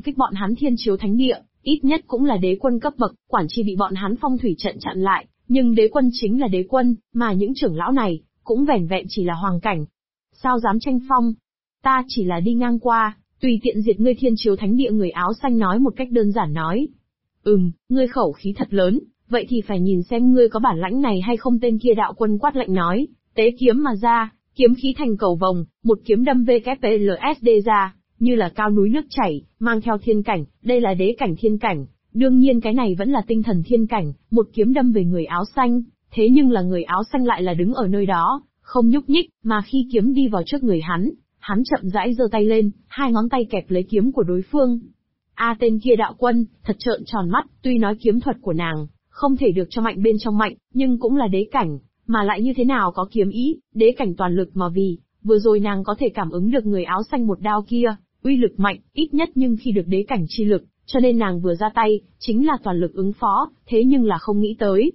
kích bọn hắn Thiên Chiếu Thánh Địa, ít nhất cũng là đế quân cấp bậc, quản chi bị bọn hắn phong thủy trận chặn lại, nhưng đế quân chính là đế quân, mà những trưởng lão này, cũng vẻn vẹn chỉ là hoàng cảnh. Sao dám tranh phong? Ta chỉ là đi ngang qua, tùy tiện diệt ngươi Thiên Chiếu Thánh Địa, người áo xanh nói một cách đơn giản nói. Ngươi khẩu khí thật lớn, vậy thì phải nhìn xem ngươi có bản lãnh này hay không, tên kia đạo quân quát lạnh nói, tế kiếm mà ra, kiếm khí thành cầu vồng, một kiếm đâm VKPLSD ra, như là cao núi nước chảy, mang theo thiên cảnh, đây là đế cảnh thiên cảnh, đương nhiên cái này vẫn là tinh thần thiên cảnh, một kiếm đâm về người áo xanh, thế nhưng là người áo xanh lại là đứng ở nơi đó, không nhúc nhích, mà khi kiếm đi vào trước người hắn chậm rãi giơ tay lên, hai ngón tay kẹp lấy kiếm của đối phương. Tên kia đạo quân, thật trợn tròn mắt, tuy nói kiếm thuật của nàng, không thể được cho mạnh bên trong mạnh, nhưng cũng là đế cảnh, mà lại như thế nào có kiếm ý, đế cảnh toàn lực mà vì, vừa rồi nàng có thể cảm ứng được người áo xanh một đao kia, uy lực mạnh, ít nhất nhưng khi được đế cảnh chi lực, cho nên nàng vừa ra tay, chính là toàn lực ứng phó, thế nhưng là không nghĩ tới.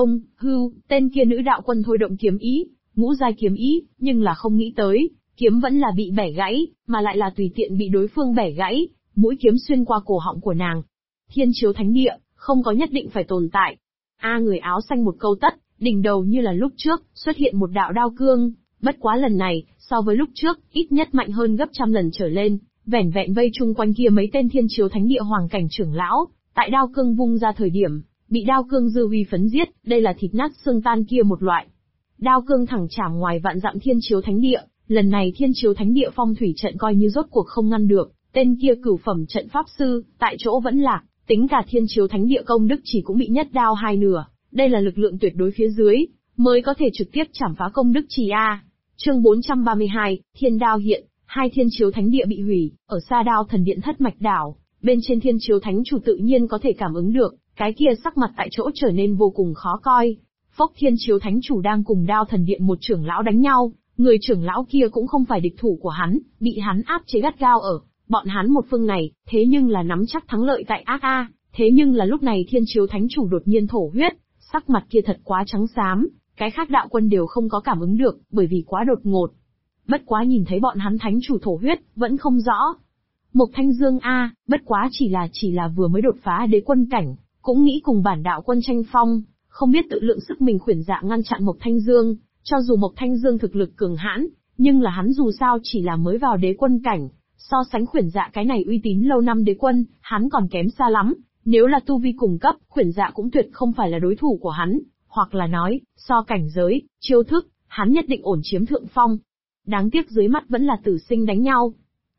Tên kia nữ đạo quân thôi động kiếm ý, ngũ giai kiếm ý, nhưng là không nghĩ tới, kiếm vẫn là bị bẻ gãy, mà lại là tùy tiện bị đối phương bẻ gãy, mũi kiếm xuyên qua cổ họng của nàng. Thiên Chiếu Thánh Địa, không có nhất định phải tồn tại. Người áo xanh một câu tất, đỉnh đầu như là lúc trước, xuất hiện một đạo đao cương, bất quá lần này, so với lúc trước, ít nhất mạnh hơn gấp trăm lần trở lên, vẻn vẹn vây chung quanh kia mấy tên Thiên Chiếu Thánh Địa hoàng cảnh trưởng lão, tại đao cương vung ra thời điểm, bị đao cương dư uy phấn giết, đây là thịt nát xương tan kia một loại. Đao cương thẳng chảm ngoài vạn dặm Thiên Chiếu Thánh Địa, lần này Thiên Chiếu Thánh Địa phong thủy trận coi như rốt cuộc không ngăn được, tên kia cửu phẩm trận pháp sư, tại chỗ vẫn lạc, tính cả Thiên Chiếu Thánh Địa công đức chỉ cũng bị nhất đao hai nửa, đây là lực lượng tuyệt đối phía dưới, mới có thể trực tiếp chảm phá công đức chỉ Chương 432, Thiên Đao hiện, hai Thiên Chiếu Thánh Địa bị hủy, ở xa Đao Thần Điện Thất Mạch Đảo, bên trên Thiên Chiếu Thánh Chủ tự nhiên có thể cảm ứng được, cái kia sắc mặt tại chỗ trở nên vô cùng khó coi. Phốc, Thiên Chiếu Thánh Chủ đang cùng Đao Thần Điện một trưởng lão đánh nhau, người trưởng lão kia cũng không phải địch thủ của hắn, bị hắn áp chế gắt gao ở bọn hắn một phương này, thế nhưng là nắm chắc thắng lợi tại thế nhưng là lúc này Thiên Chiếu Thánh Chủ đột nhiên thổ huyết, sắc mặt kia thật quá trắng xám, cái khác đạo quân đều không có cảm ứng được, bởi vì quá đột ngột. Bất quá nhìn thấy bọn hắn thánh chủ thổ huyết, vẫn không rõ. Mộc Thanh Dương bất quá chỉ là vừa mới đột phá đế quân cảnh, cũng nghĩ cùng bản đạo quân tranh phong, không biết tự lượng sức mình khuyển dạ ngăn chặn Mộc Thanh Dương, cho dù Mộc Thanh Dương thực lực cường hãn, nhưng là hắn dù sao chỉ là mới vào đế quân cảnh, so sánh khuyển dạ cái này uy tín lâu năm đế quân, hắn còn kém xa lắm, nếu là tu vi cùng cấp, khuyển dạ cũng tuyệt không phải là đối thủ của hắn, hoặc là nói, so cảnh giới, chiêu thức, hắn nhất định ổn chiếm thượng phong. Đáng tiếc dưới mắt vẫn là tử sinh đánh nhau.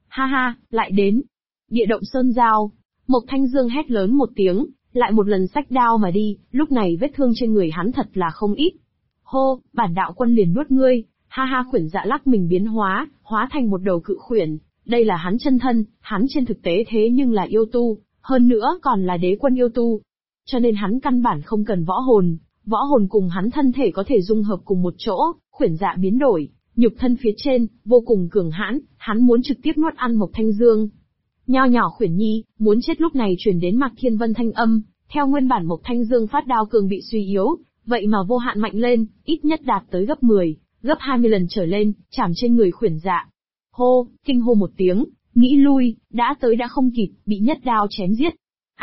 Lại đến. Địa động sơn giao. Mộc Thanh Dương hét lớn một tiếng, lại một lần xách đao mà đi, lúc này vết thương trên người hắn thật là không ít. Hô, bản đạo quân liền nuốt ngươi, khuyển dạ lắc mình biến hóa thành một đầu cự khuyển, đây là hắn chân thân, hắn trên thực tế thế nhưng là yêu tu, hơn nữa còn là đế quân yêu tu. Cho nên hắn căn bản không cần võ hồn cùng hắn thân thể có thể dung hợp cùng một chỗ, khuyển dạ biến đổi, nhục thân phía trên, vô cùng cường hãn, hắn muốn trực tiếp nuốt ăn Mộc Thanh Dương. Nho nhỏ khuyển nhi, muốn chết lúc này truyền đến Mạc Thiên Vân thanh âm, theo nguyên bản Mộc Thanh Dương phát đao cường bị suy yếu, vậy mà vô hạn mạnh lên, ít nhất đạt tới gấp 10, gấp 20 lần trở lên, chảm trên người khuyển dạ. Kinh hô một tiếng, nghĩ lui, đã tới đã không kịp, bị nhất đao chém giết.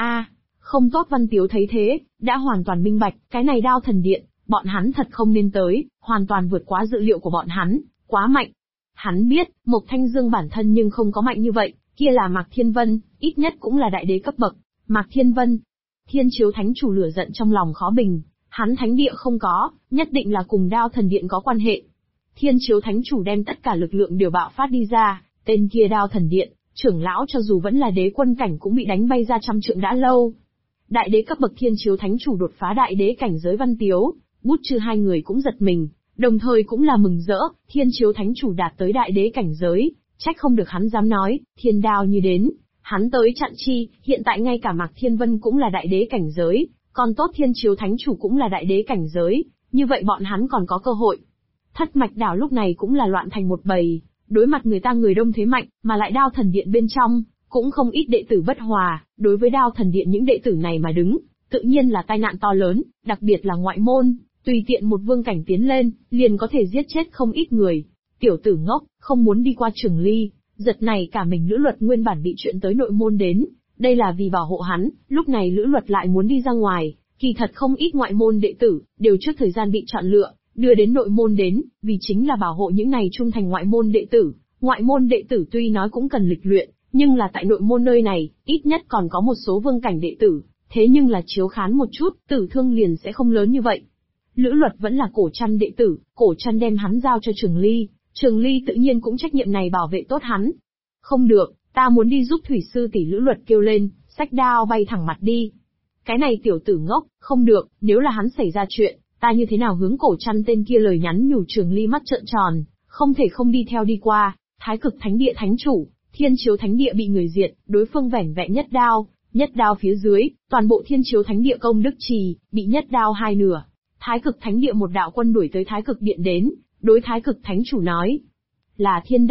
Không tốt. Văn Tiếu thấy thế, đã hoàn toàn minh bạch, cái này Đao Thần Điện, bọn hắn thật không nên tới, hoàn toàn vượt quá dự liệu của bọn hắn, quá mạnh. Hắn biết, Mộc Thanh Dương bản thân nhưng không có mạnh như vậy, kia là Mạc Thiên Vân, ít nhất cũng là đại đế cấp bậc. Mạc Thiên Vân, Thiên Chiếu Thánh Chủ lửa giận trong lòng khó bình, hắn thánh địa không có, nhất định là cùng Đao Thần Điện có quan hệ. Thiên Chiếu Thánh Chủ đem tất cả lực lượng đều bạo phát đi ra, tên kia Đao Thần Điện, trưởng lão cho dù vẫn là đế quân cảnh cũng bị đánh bay ra trăm trượng đã lâu. Đại đế cấp bậc Thiên Chiếu Thánh Chủ đột phá đại đế cảnh giới. Văn Tiếu, Bút Chư hai người cũng giật mình, đồng thời cũng là mừng rỡ, Thiên Chiếu Thánh Chủ đạt tới đại đế cảnh giới, trách không được hắn dám nói, thiên đao như đến, hắn tới chặn chi, hiện tại ngay cả Mạc Thiên Vân cũng là đại đế cảnh giới, còn tốt Thiên Chiếu Thánh Chủ cũng là đại đế cảnh giới, như vậy bọn hắn còn có cơ hội. Thất Mạch Đảo lúc này cũng là loạn thành một bầy, đối mặt người đông thế mạnh, mà lại Đao Thần Điện bên trong, cũng không ít đệ tử bất hòa, đối với Đao Thần Điện những đệ tử này mà đứng, tự nhiên là tai nạn to lớn, đặc biệt là ngoại môn, tùy tiện một vương cảnh tiến lên, liền có thể giết chết không ít người. Tiểu tử ngốc, không muốn đi qua Trường Ly, Giật này cả mình Lữ Luật nguyên bản bị chuyện tới nội môn đến, đây là vì bảo hộ hắn, lúc này Lữ Luật lại muốn đi ra ngoài, kỳ thật không ít ngoại môn đệ tử, đều trước thời gian bị chọn lựa, đưa đến nội môn đến, vì chính là bảo hộ những này trung thành ngoại môn đệ tử. Ngoại môn đệ tử tuy nói cũng cần lịch luyện, nhưng là tại nội môn nơi này, ít nhất còn có một số vương cảnh đệ tử, thế nhưng là chiếu khán một chút, tử thương liền sẽ không lớn như vậy. Lữ Luật vẫn là Cổ Trăn đệ tử, Cổ Trăn đem hắn giao cho Trường Ly, Trường Ly tự nhiên cũng trách nhiệm này bảo vệ tốt hắn. Không được, ta muốn đi giúp thủy sư tỷ. Lữ Luật kêu lên, xách đao bay thẳng mặt đi. Cái này tiểu tử ngốc, không được, nếu là hắn xảy ra chuyện, ta như thế nào hướng Cổ Trăn tên kia lời nhắn nhủ. Trường Ly mắt trợn tròn, không thể không đi theo đi qua. Thái Cực Thánh Địa thánh chủ, Thiên Chiếu Thánh Địa bị người diệt, đối phương vẻn vẹn nhất đao phía dưới, toàn bộ Thiên Chiếu Thánh Địa công đức trì, bị nhất đao hai nửa. Thái Cực Thánh Địa một đạo quân đuổi tới Thái Cực Điện đến, đối Thái Cực Thánh chủ nói. Là thiên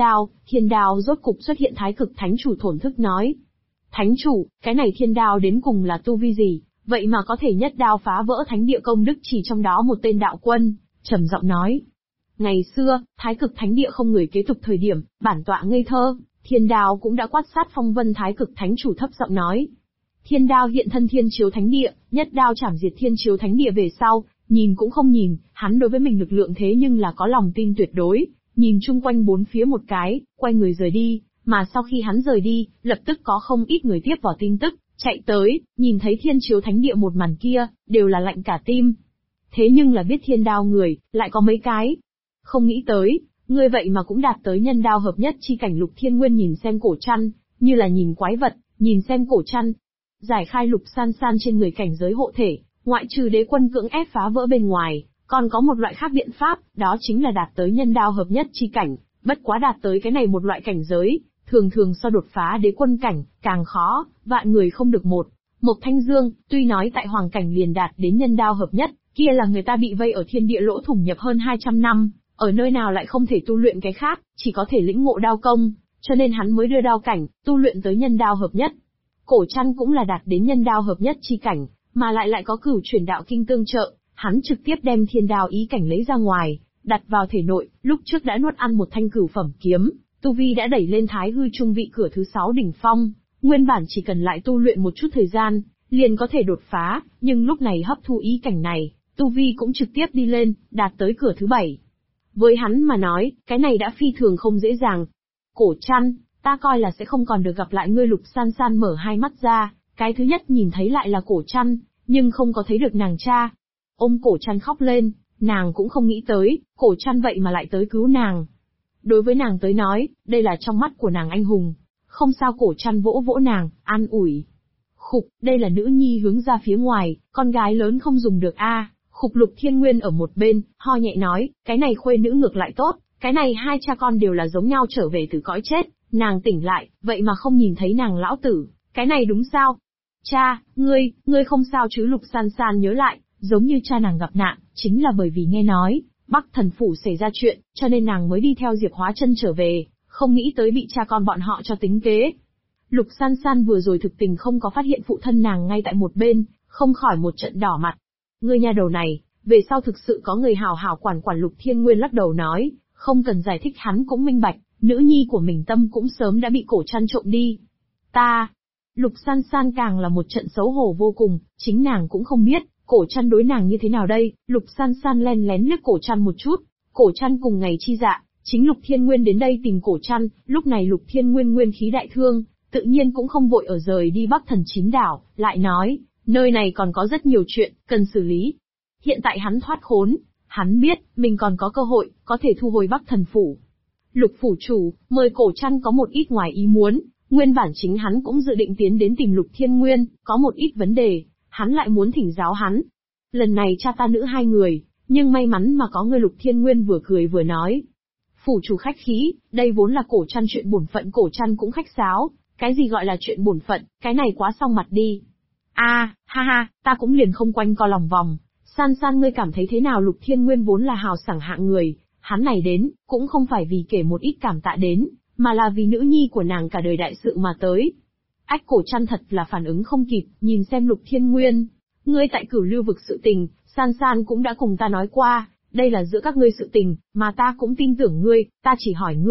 đao rốt cục xuất hiện. Thái Cực Thánh chủ thổn thức nói. Thánh chủ, cái này thiên đao đến cùng là tu vi gì, vậy mà có thể nhất đao phá vỡ Thánh Địa công đức trì. Trong đó một tên đạo quân, trầm giọng nói. Ngày xưa, Thái Cực Thánh Địa không người kế tục thời điểm, bản tọa ngây thơ, thiên đao cũng đã quát sát phong vân. Thái Cực Thánh chủ thấp giọng nói. Thiên đao hiện thân Thiên Chiếu Thánh Địa, nhất đao chảm diệt Thiên Chiếu Thánh Địa về sau, nhìn cũng không nhìn, hắn đối với mình lực lượng thế nhưng là có lòng tin tuyệt đối, nhìn chung quanh bốn phía một cái, quay người rời đi, mà sau khi hắn rời đi, lập tức có không ít người tiếp vào tin tức, chạy tới, nhìn thấy Thiên Chiếu Thánh Địa một màn kia, đều là lạnh cả tim. Thế nhưng là biết thiên đao người, lại có mấy cái. Không nghĩ tới, ngươi vậy mà cũng đạt tới nhân đao hợp nhất chi cảnh. Lục Thiên Nguyên nhìn xem Cổ Trăn, như là nhìn quái vật, nhìn xem Cổ Trăn. Giải khai Lục San San trên người cảnh giới hộ thể, ngoại trừ đế quân cưỡng ép phá vỡ bên ngoài, còn có một loại khác biện pháp, đó chính là đạt tới nhân đao hợp nhất chi cảnh, bất quá đạt tới cái này một loại cảnh giới, thường so đột phá đế quân cảnh, càng khó, vạn người không được một. Mộc Thanh Dương, tuy nói tại hoàng cảnh liền đạt đến nhân đao hợp nhất, kia là người ta bị vây ở thiên địa lỗ thủng nhập hơn 200 năm, ở nơi nào lại không thể tu luyện cái khác, chỉ có thể lĩnh ngộ đao công, cho nên hắn mới đưa đao cảnh, tu luyện tới nhân đao hợp nhất. Cổ Trăn cũng là đạt đến nhân đao hợp nhất chi cảnh, mà lại có cửu chuyển đạo kinh tương trợ, hắn trực tiếp đem thiên đao ý cảnh lấy ra ngoài, đặt vào thể nội, lúc trước đã nuốt ăn một thanh cửu phẩm kiếm, tu vi đã đẩy lên thái hư trung vị cửa thứ 6 đỉnh phong, nguyên bản chỉ cần lại tu luyện một chút thời gian, liền có thể đột phá, nhưng lúc này hấp thu ý cảnh này, tu vi cũng trực tiếp đi lên, đạt tới cửa thứ 7. Với hắn mà nói, cái này đã phi thường không dễ dàng. Cổ Trăn, ta coi là sẽ không còn được gặp lại ngươi. Lục San San mở hai mắt ra, cái thứ nhất nhìn thấy lại là Cổ Trăn, nhưng không có thấy được nàng cha. Ôm Cổ Trăn khóc lên, nàng cũng không nghĩ tới, Cổ Trăn vậy mà lại tới cứu nàng. Đối với nàng tới nói, đây là trong mắt của nàng anh hùng. Không sao. Cổ Trăn vỗ vỗ nàng, an ủi. Khục, đây là nữ nhi hướng ra phía ngoài, con gái lớn không dùng được a. Khục. Lục Thiên Nguyên ở một bên, ho nhẹ nói, cái này khuê nữ ngược lại tốt, cái này hai cha con đều là giống nhau trở về từ cõi chết, nàng tỉnh lại, vậy mà không nhìn thấy nàng lão tử, cái này đúng sao? Cha, ngươi không sao chứ? Lục San San nhớ lại, giống như cha nàng gặp nạn, chính là bởi vì nghe nói, Bắc Thần Phủ xảy ra chuyện, cho nên nàng mới đi theo Diệp Hóa Chân trở về, không nghĩ tới bị cha con bọn họ cho tính kế. Lục San San vừa rồi thực tình không có phát hiện phụ thân nàng ngay tại một bên, không khỏi một trận đỏ mặt. Ngươi nha đầu này, về sau thực sự có người hảo hảo quản. Lục Thiên Nguyên lắc đầu nói, không cần giải thích hắn cũng minh bạch, nữ nhi của mình tâm cũng sớm đã bị Cổ Trăn trộm đi. Ta, Lục San San càng là một trận xấu hổ vô cùng, chính nàng cũng không biết, Cổ Trăn đối nàng như thế nào đây. Lục San San len lén liếc Cổ Trăn một chút, Cổ Trăn cùng ngày chi dạ, chính Lục Thiên Nguyên đến đây tìm Cổ Trăn, lúc này Lục Thiên Nguyên nguyên khí đại thương, tự nhiên cũng không vội ở rời đi Bắc Thần Chín Đảo, lại nói, nơi này còn có rất nhiều chuyện, cần xử lý. Hiện tại hắn thoát khốn, hắn biết, mình còn có cơ hội, có thể thu hồi Bắc Thần Phủ. Lục phủ chủ, mời Cổ Trăn có một ít ngoài ý muốn, nguyên bản chính hắn cũng dự định tiến đến tìm Lục Thiên Nguyên, có một ít vấn đề, hắn lại muốn thỉnh giáo hắn. Lần này cha ta nữ hai người, nhưng may mắn mà có người. Lục Thiên Nguyên vừa cười vừa nói. Phủ chủ khách khí, đây vốn là Cổ Trăn chuyện bổn phận. Cổ Trăn cũng khách sáo, cái gì gọi là chuyện bổn phận, cái này quá xong mặt đi. Ha ha, ta cũng liền không quanh co lòng vòng. San San ngươi cảm thấy thế nào? Lục Thiên Nguyên vốn là hào sảng hạng người, hắn này đến, cũng không phải vì kể một ít cảm tạ đến, mà là vì nữ nhi của nàng cả đời đại sự mà tới. Ách. Cổ Trăn thật là phản ứng không kịp, nhìn xem Lục Thiên Nguyên. Ngươi tại Cửu Lưu vực sự tình, San San cũng đã cùng ta nói qua, đây là giữa các ngươi sự tình, mà ta cũng tin tưởng ngươi, ta chỉ hỏi ngươi,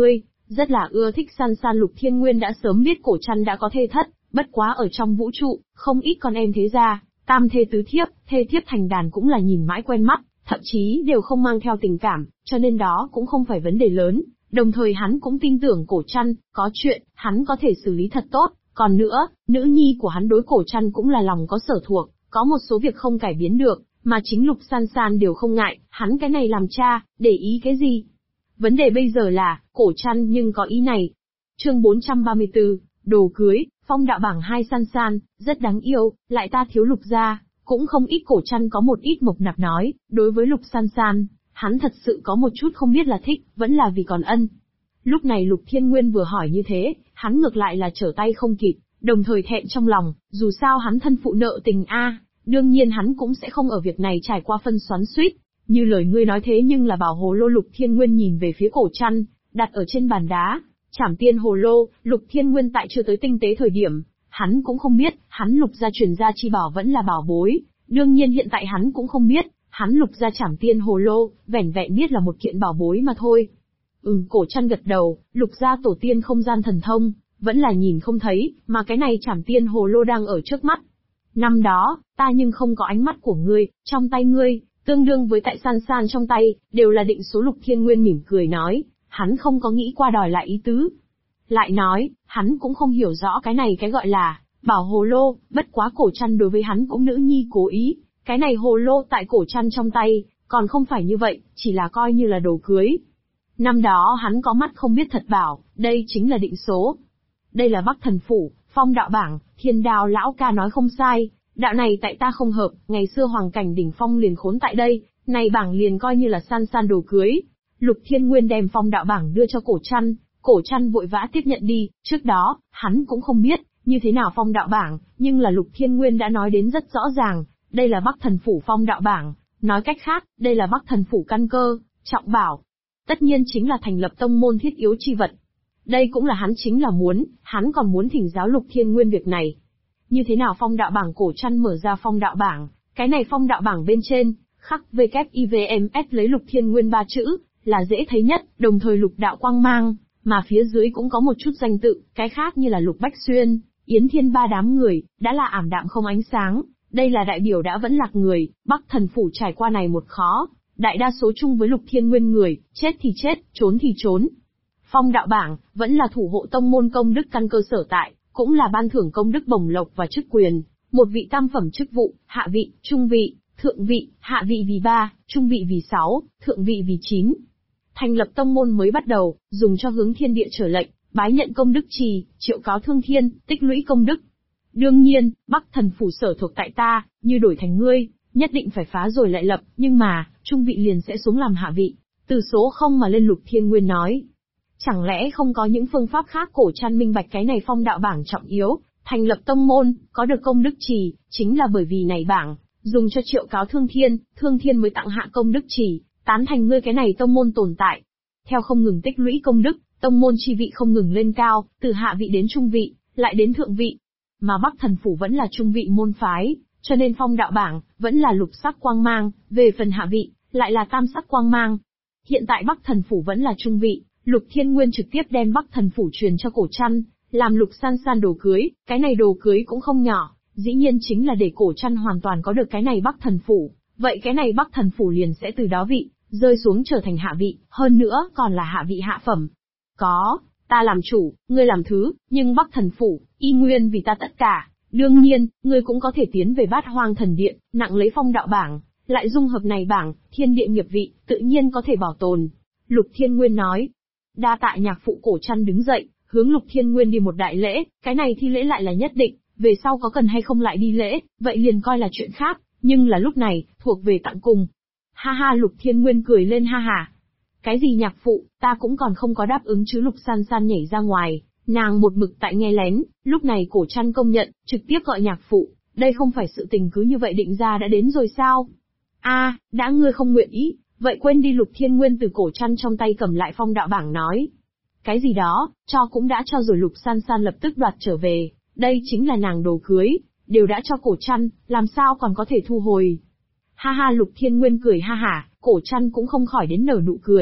Rất là ưa thích San San. Lục Thiên Nguyên đã sớm biết Cổ Trăn đã có thê thất, bất quá ở trong vũ trụ, không ít con em thế gia, tam thê tứ thiếp, thê thiếp thành đàn cũng là nhìn mãi quen mắt, thậm chí đều không mang theo tình cảm, cho nên đó cũng không phải vấn đề lớn. Đồng thời hắn cũng tin tưởng Cổ Trăn, có chuyện, hắn có thể xử lý thật tốt. Còn nữa, nữ nhi của hắn đối Cổ Trăn cũng là lòng có sở thuộc, có một số việc không cải biến được, mà chính Lục San San đều không ngại, hắn cái này làm cha, để ý cái gì? Vấn đề bây giờ là, Cổ Trăn nhưng có ý này. Chương 434, đồ cưới, phong đạo bảng 2. San San, rất đáng yêu, lại ta thiếu Lục gia, cũng không ít. Cổ Trăn có một ít mộc nạp nói, đối với Lục San San, hắn thật sự có một chút không biết là thích, vẫn là vì còn ân. Lúc này Lục Thiên Nguyên vừa hỏi như thế, hắn ngược lại là trở tay không kịp, đồng thời thẹn trong lòng, dù sao hắn thân phụ nợ tình a, đương nhiên hắn cũng sẽ không ở việc này trải qua phân xoắn xuýt. Như lời ngươi nói thế nhưng là bảo hồ lô. Lục Thiên Nguyên nhìn về phía Cổ Trăn, đặt ở trên bàn đá, Trảm Tiên hồ lô. Lục Thiên Nguyên tại chưa tới tinh tế thời điểm, hắn cũng không biết, hắn Lục gia truyền gia chi bảo vẫn là bảo bối, đương nhiên hiện tại hắn cũng không biết, hắn Lục gia Trảm Tiên hồ lô, vẻn vẹn biết là một kiện bảo bối mà thôi. Cổ Trăn gật đầu, Lục gia tổ tiên không gian thần thông, vẫn là nhìn không thấy, mà cái này Trảm Tiên hồ lô đang ở trước mắt. Năm đó, ta nhưng không có ánh mắt của ngươi, trong tay ngươi, tương đương với tại San San trong tay, đều là định số. Lục Thiên Nguyên mỉm cười nói, hắn không có nghĩ qua đòi lại ý tứ. Lại nói, hắn cũng không hiểu rõ cái này cái gọi là bảo hồ lô, bất quá Cổ Trăn đối với hắn cũng nữ nhi cố ý, cái này hồ lô tại Cổ Trăn trong tay, còn không phải như vậy, chỉ là coi như là đồ cưới. Năm đó hắn có mắt không biết thật bảo, đây chính là định số. Đây là Bắc Thần Phủ, phong đạo bảng, Thiên Đao lão ca nói không sai, đạo này tại ta không hợp, ngày xưa hoàng cảnh đỉnh phong liền khốn tại đây, này bảng liền coi như là San San đồ cưới. Lục Thiên Nguyên đem phong đạo bảng đưa cho Cổ Trăn vội vã tiếp nhận đi, trước đó, hắn cũng không biết, như thế nào phong đạo bảng, nhưng là Lục Thiên Nguyên đã nói đến rất rõ ràng, đây là Bắc Thần Phủ phong đạo bảng, nói cách khác, đây là Bắc Thần Phủ căn cơ, trọng bảo. Tất nhiên chính là thành lập tông môn thiết yếu chi vật. Đây cũng là hắn chính là muốn, hắn còn muốn thỉnh giáo Lục Thiên Nguyên việc này. Như thế nào phong đạo bảng? Cổ Trăn mở ra phong đạo bảng, cái này phong đạo bảng bên trên, khắc WIVMS lấy Lục Thiên Nguyên 3 chữ, là dễ thấy nhất, đồng thời lục đạo quang mang, mà phía dưới cũng có một chút danh tự, cái khác như là Lục Bách Xuyên, Yến Thiên ba đám người, đã là ảm đạm không ánh sáng, đây là đại biểu đã vẫn lạc người, Bắc Thần Phủ trải qua này một khó, đại đa số chung với Lục Thiên Nguyên người, chết thì chết, trốn thì trốn. Phong đạo bảng, vẫn là thủ hộ tông môn công đức căn cơ sở tại, cũng là ban thưởng công đức bổng lộc và chức quyền, một vị tam phẩm chức vụ, hạ vị, trung vị, thượng vị, hạ vị vì 3, trung vị vì 6, thượng vị vì 9. Thành lập tông môn mới bắt đầu, dùng cho hướng thiên địa trở lệnh, bái nhận công đức trì, triệu cáo thương thiên, tích lũy công đức. Đương nhiên, Bắc Thần Phủ sở thuộc tại ta, như đổi thành ngươi, nhất định phải phá rồi lại lập, nhưng mà, trung vị liền sẽ xuống làm hạ vị, từ số 0 mà lên. Lục Thiên Nguyên nói. Chẳng lẽ không có những phương pháp khác? Cổ Trăn minh bạch cái này phong đạo bảng trọng yếu, thành lập tông môn, có được công đức trì, chính là bởi vì này bảng, dùng cho triệu cáo thương thiên mới tặng hạ công đức trì, tán thành ngươi cái này tông môn tồn tại. Theo không ngừng tích lũy công đức, tông môn chi vị không ngừng lên cao, từ hạ vị đến trung vị, lại đến thượng vị. Mà Bắc Thần Phủ vẫn là trung vị môn phái, cho nên phong đạo bảng, vẫn là lục sắc quang mang, về phần hạ vị, lại là tam sắc quang mang. Hiện tại Bắc Thần Phủ vẫn là trung vị, Lục Thiên Nguyên trực tiếp đem Bắc Thần Phủ truyền cho Cổ Trăn, làm Lục San San đồ cưới, cái này đồ cưới cũng không nhỏ, dĩ nhiên chính là để Cổ Trăn hoàn toàn có được cái này Bắc Thần Phủ, vậy cái này Bắc Thần Phủ liền sẽ từ đó vị, rơi xuống trở thành hạ vị, hơn nữa còn là hạ vị hạ phẩm. Có, ta làm chủ, ngươi làm thứ, nhưng Bắc Thần Phủ, y nguyên vì ta tất cả, đương nhiên, ngươi cũng có thể tiến về Bát Hoang Thần Điện, nặng lấy phong đạo bảng, lại dung hợp này bảng, thiên địa nghiệp vị, tự nhiên có thể bảo tồn. Lục Thiên Nguyên nói. Đa tạ nhạc phụ. Cổ Trăn đứng dậy, hướng Lục Thiên Nguyên đi một đại lễ, cái này thi lễ lại là nhất định, về sau có cần hay không lại đi lễ, vậy liền coi là chuyện khác, nhưng là lúc này, thuộc về tặng cùng. Ha ha. Lục Thiên Nguyên cười lên ha ha. Cái gì nhạc phụ, ta cũng còn không có đáp ứng chứ. Lục San San nhảy ra ngoài, nàng một mực tại nghe lén, lúc này Cổ Trăn công nhận, trực tiếp gọi nhạc phụ, đây không phải sự tình cứ như vậy định ra đã đến rồi sao? A, đã ngươi không nguyện ý, vậy quên đi. Lục Thiên Nguyên từ Cổ Trăn trong tay cầm lại phong đạo bảng nói. Cái gì đó, cho cũng đã cho rồi. Lục San San lập tức đoạt trở về, đây chính là nàng đồ cưới, đều đã cho Cổ Trăn, làm sao còn có thể thu hồi. Ha ha. Lục Thiên Nguyên cười ha hả, Cổ Trăn cũng không khỏi đến nở nụ cười,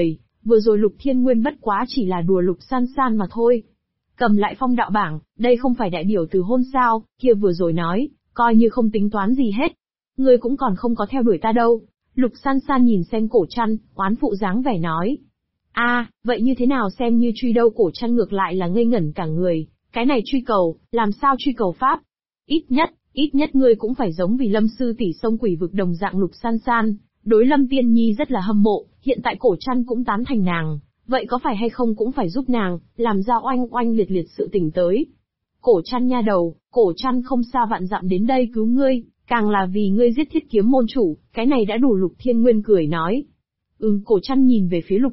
vừa rồi Lục Thiên Nguyên bất quá chỉ là đùa Lục San San mà thôi. Cầm lại phong đạo bảng, đây không phải đại biểu từ hôn sao, kia vừa rồi nói, coi như không tính toán gì hết. Ngươi cũng còn không có theo đuổi ta đâu. Lục San San nhìn xem Cổ Trăn, oán phụ dáng vẻ nói. Vậy như thế nào xem như truy đâu? Cổ Trăn ngược lại là ngây ngẩn cả người, cái này truy cầu, làm sao truy cầu pháp? Ít nhất ngươi cũng phải giống vì Lâm sư tỷ sông quỷ vực đồng dạng. Lục San San, đối Lâm Tiên Nhi rất là hâm mộ, hiện tại Cổ Trăn cũng tán thành nàng, vậy có phải hay không cũng phải giúp nàng, làm ra oanh oanh liệt liệt sự tình tới. Cổ Trăn nha đầu, Cổ Trăn không xa vạn dặm đến đây cứu ngươi, càng là vì ngươi giết Thiết Kiếm môn chủ, cái này đã đủ. Lục Thiên Nguyên cười nói. Cổ Trăn nhìn về phía Lục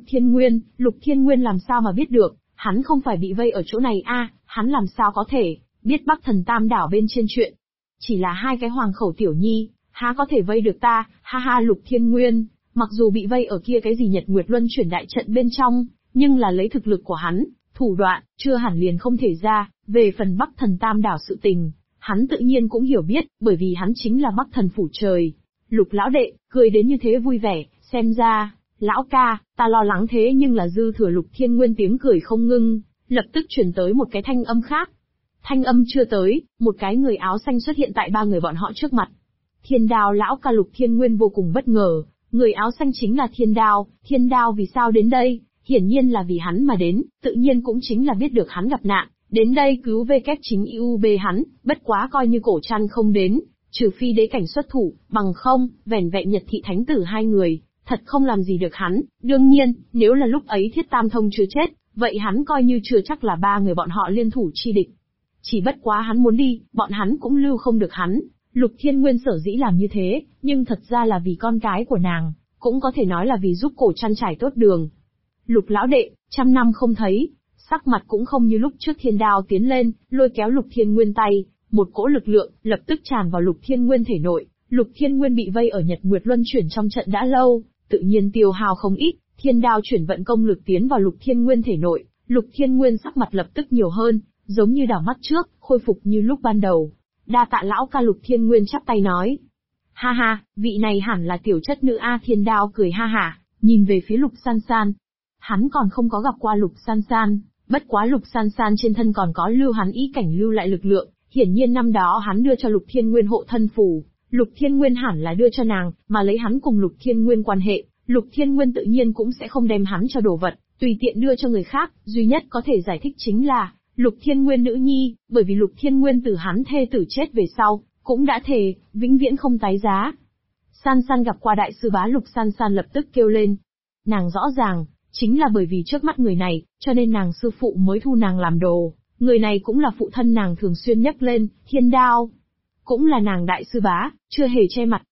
Thiên Nguyên làm sao mà biết được, hắn không phải bị vây ở chỗ này hắn làm sao có thể biết Bắc Thần Tam đảo bên trên chuyện. Chỉ là hai cái hoàng khẩu tiểu nhi, há có thể vây được ta, ha ha. Lục Thiên Nguyên, mặc dù bị vây ở kia cái gì Nhật Nguyệt Luân chuyển đại trận bên trong, nhưng là lấy thực lực của hắn, thủ đoạn, chưa hẳn liền không thể ra. Về phần Bắc Thần Tam đảo sự tình, hắn tự nhiên cũng hiểu biết, bởi vì hắn chính là Bắc Thần phủ trời. Lục lão đệ, cười đến như thế vui vẻ, xem ra, lão ca, ta lo lắng thế nhưng là dư thừa. Lục Thiên Nguyên tiếng cười không ngưng, lập tức truyền tới một cái thanh âm khác. Thanh âm chưa tới, một cái người áo xanh xuất hiện tại ba người bọn họ trước mặt. Thiên Đao lão ca. Lục Thiên Nguyên vô cùng bất ngờ, người áo xanh chính là Thiên Đao vì sao đến đây? Hiển nhiên là vì hắn mà đến, tự nhiên cũng chính là biết được hắn gặp nạn, đến đây cứu chính UB hắn, bất quá coi như Cổ Trăn không đến, trừ phi đế cảnh xuất thủ, bằng không, vẻn vẹn Nhật thị thánh tử hai người, thật không làm gì được hắn. Đương nhiên, nếu là lúc ấy Thiết Tam Thông chưa chết, vậy hắn coi như chưa chắc là ba người bọn họ liên thủ chi địch. Chỉ bất quá hắn muốn đi, bọn hắn cũng lưu không được hắn. Lục Thiên Nguyên sở dĩ làm như thế, nhưng thật ra là vì con cái của nàng, cũng có thể nói là vì giúp Cổ Trăn trải tốt đường. Lục lão đệ, 100 năm không thấy, sắc mặt cũng không như lúc trước. Thiên Đao tiến lên, lôi kéo Lục Thiên Nguyên tay, một cỗ lực lượng lập tức tràn vào Lục Thiên Nguyên thể nội. Lục Thiên Nguyên bị vây ở Nhật Nguyệt Luân chuyển trong trận đã lâu, tự nhiên tiêu hao không ít. Thiên Đao chuyển vận công lực tiến vào Lục Thiên Nguyên thể nội, Lục Thiên Nguyên sắc mặt lập tức nhiều hơn, giống như đảo mắt trước, khôi phục như lúc ban đầu. Đa tạ lão ca. Lục Thiên Nguyên chắp tay nói. Ha ha, vị này hẳn là tiểu chất nữ a. Thiên Đao cười ha hả, nhìn về phía Lục San San. Hắn còn không có gặp qua Lục San San, bất quá Lục San San trên thân còn có lưu hắn ý cảnh lưu lại lực lượng, hiển nhiên năm đó hắn đưa cho Lục Thiên Nguyên hộ thân phù, Lục Thiên Nguyên hẳn là đưa cho nàng, mà lấy hắn cùng Lục Thiên Nguyên quan hệ, Lục Thiên Nguyên tự nhiên cũng sẽ không đem hắn cho đồ vật, tùy tiện đưa cho người khác. Duy nhất có thể giải thích chính là Lục Thiên Nguyên nữ nhi, bởi vì Lục Thiên Nguyên từ hắn thê tử chết về sau, cũng đã thề, vĩnh viễn không tái giá. San San gặp qua đại sư bá. Lục San San lập tức kêu lên. Nàng rõ ràng, chính là bởi vì trước mắt người này, cho nên nàng sư phụ mới thu nàng làm đồ. Người này cũng là phụ thân nàng thường xuyên nhắc lên, Thiên Đao. Cũng là nàng đại sư bá, chưa hề che mặt.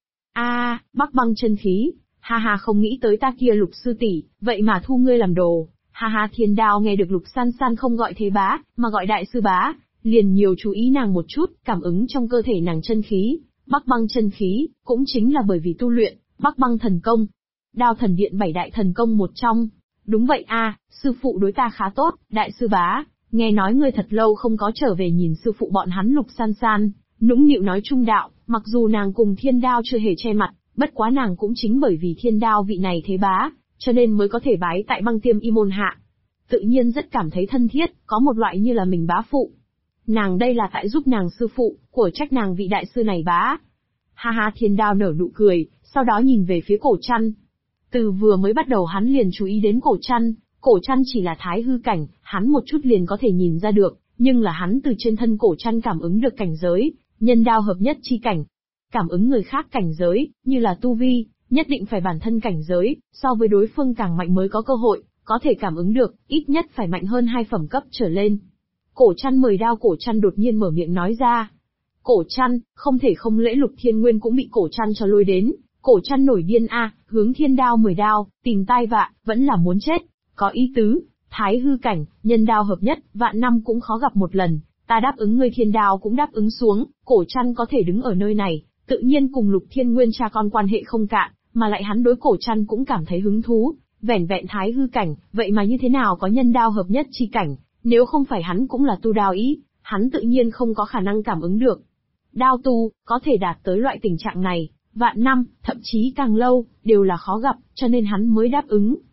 Bắc Băng chân khí, ha ha, không nghĩ tới ta kia Lục sư tỷ, vậy mà thu ngươi làm đồ. Ha ha. Thiên Đao nghe được Lục San San không gọi thế bá, mà gọi đại sư bá, liền nhiều chú ý nàng một chút, cảm ứng trong cơ thể nàng chân khí. Bắc Băng chân khí, cũng chính là bởi vì tu luyện Bắc Băng thần công, Đao thần điện 7 đại thần công một trong. Đúng vậy sư phụ đối ta khá tốt. Đại sư bá, nghe nói ngươi thật lâu không có trở về nhìn sư phụ bọn hắn. Lục San San nũng nịu nói trung đạo, mặc dù nàng cùng Thiên Đao chưa hề che mặt, bất quá nàng cũng chính bởi vì Thiên Đao vị này thế bá, cho nên mới có thể bái tại Băng Tiêm Y môn hạ. Tự nhiên rất cảm thấy thân thiết, có một loại như là mình bá phụ. Nàng đây là tại giúp nàng sư phụ, của trách nàng vị đại sư này bá. Ha ha. Thiên Đao nở nụ cười, sau đó nhìn về phía Cổ Trăn. Từ vừa mới bắt đầu hắn liền chú ý đến Cổ Trăn chỉ là thái hư cảnh, hắn một chút liền có thể nhìn ra được, nhưng là hắn từ trên thân Cổ Trăn cảm ứng được cảnh giới, nhân đao hợp nhất chi cảnh. Cảm ứng người khác cảnh giới, như là tu vi, nhất định phải bản thân cảnh giới, so với đối phương càng mạnh mới có cơ hội, có thể cảm ứng được, ít nhất phải mạnh hơn 2 phẩm cấp trở lên. Cổ Trăn 10 đao. Cổ Trăn đột nhiên mở miệng nói ra. Cổ Trăn, không thể không lễ. Lục Thiên Nguyên cũng bị Cổ Trăn cho lôi đến. Cổ Trăn nổi điên hướng Thiên Đao 10 đao, tìm tai vạ, vẫn là muốn chết, có ý tứ, thái hư cảnh, nhân đao hợp nhất, vạn năm cũng khó gặp một lần, ta đáp ứng ngươi. Thiên Đao cũng đáp ứng xuống. Cổ Trăn có thể đứng ở nơi này, tự nhiên cùng Lục Thiên Nguyên cha con quan hệ không cạn, mà lại hắn đối Cổ Trăn cũng cảm thấy hứng thú, vẻn vẹn thái hư cảnh, vậy mà như thế nào có nhân đao hợp nhất chi cảnh, nếu không phải hắn cũng là tu đao ý, hắn tự nhiên không có khả năng cảm ứng được. Đao tu, có thể đạt tới loại tình trạng này, vạn năm, thậm chí càng lâu, đều là khó gặp, cho nên hắn mới đáp ứng.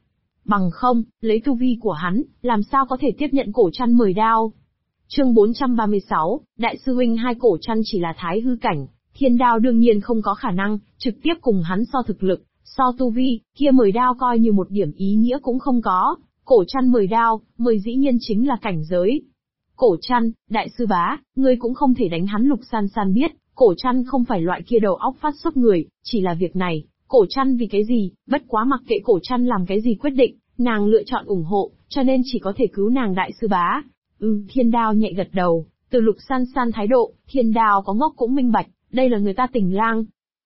Bằng không, lấy tu vi của hắn, làm sao có thể tiếp nhận cổ trăn 10 đao. Chương 436, Đại sư huynh hai cổ trăn chỉ là thái hư cảnh, thiên đao đương nhiên không có khả năng, trực tiếp cùng hắn so thực lực, so tu vi, kia 10 đao coi như một điểm ý nghĩa cũng không có. Cổ trăn 10 đao, 10 dĩ nhiên chính là cảnh giới. Cổ trăn, đại sư bá, ngươi cũng không thể đánh hắn. Lục San San biết, cổ trăn không phải loại kia đầu óc phát xuất người, chỉ là việc này, cổ trăn vì cái gì, bất quá mặc kệ cổ trăn làm cái gì quyết định, nàng lựa chọn ủng hộ, cho nên chỉ có thể cứu nàng. Đại sư bá. Thiên đao nhẹ gật đầu, từ Lục San San thái độ, thiên đao có ngốc cũng minh bạch, đây là người ta Tình Lang.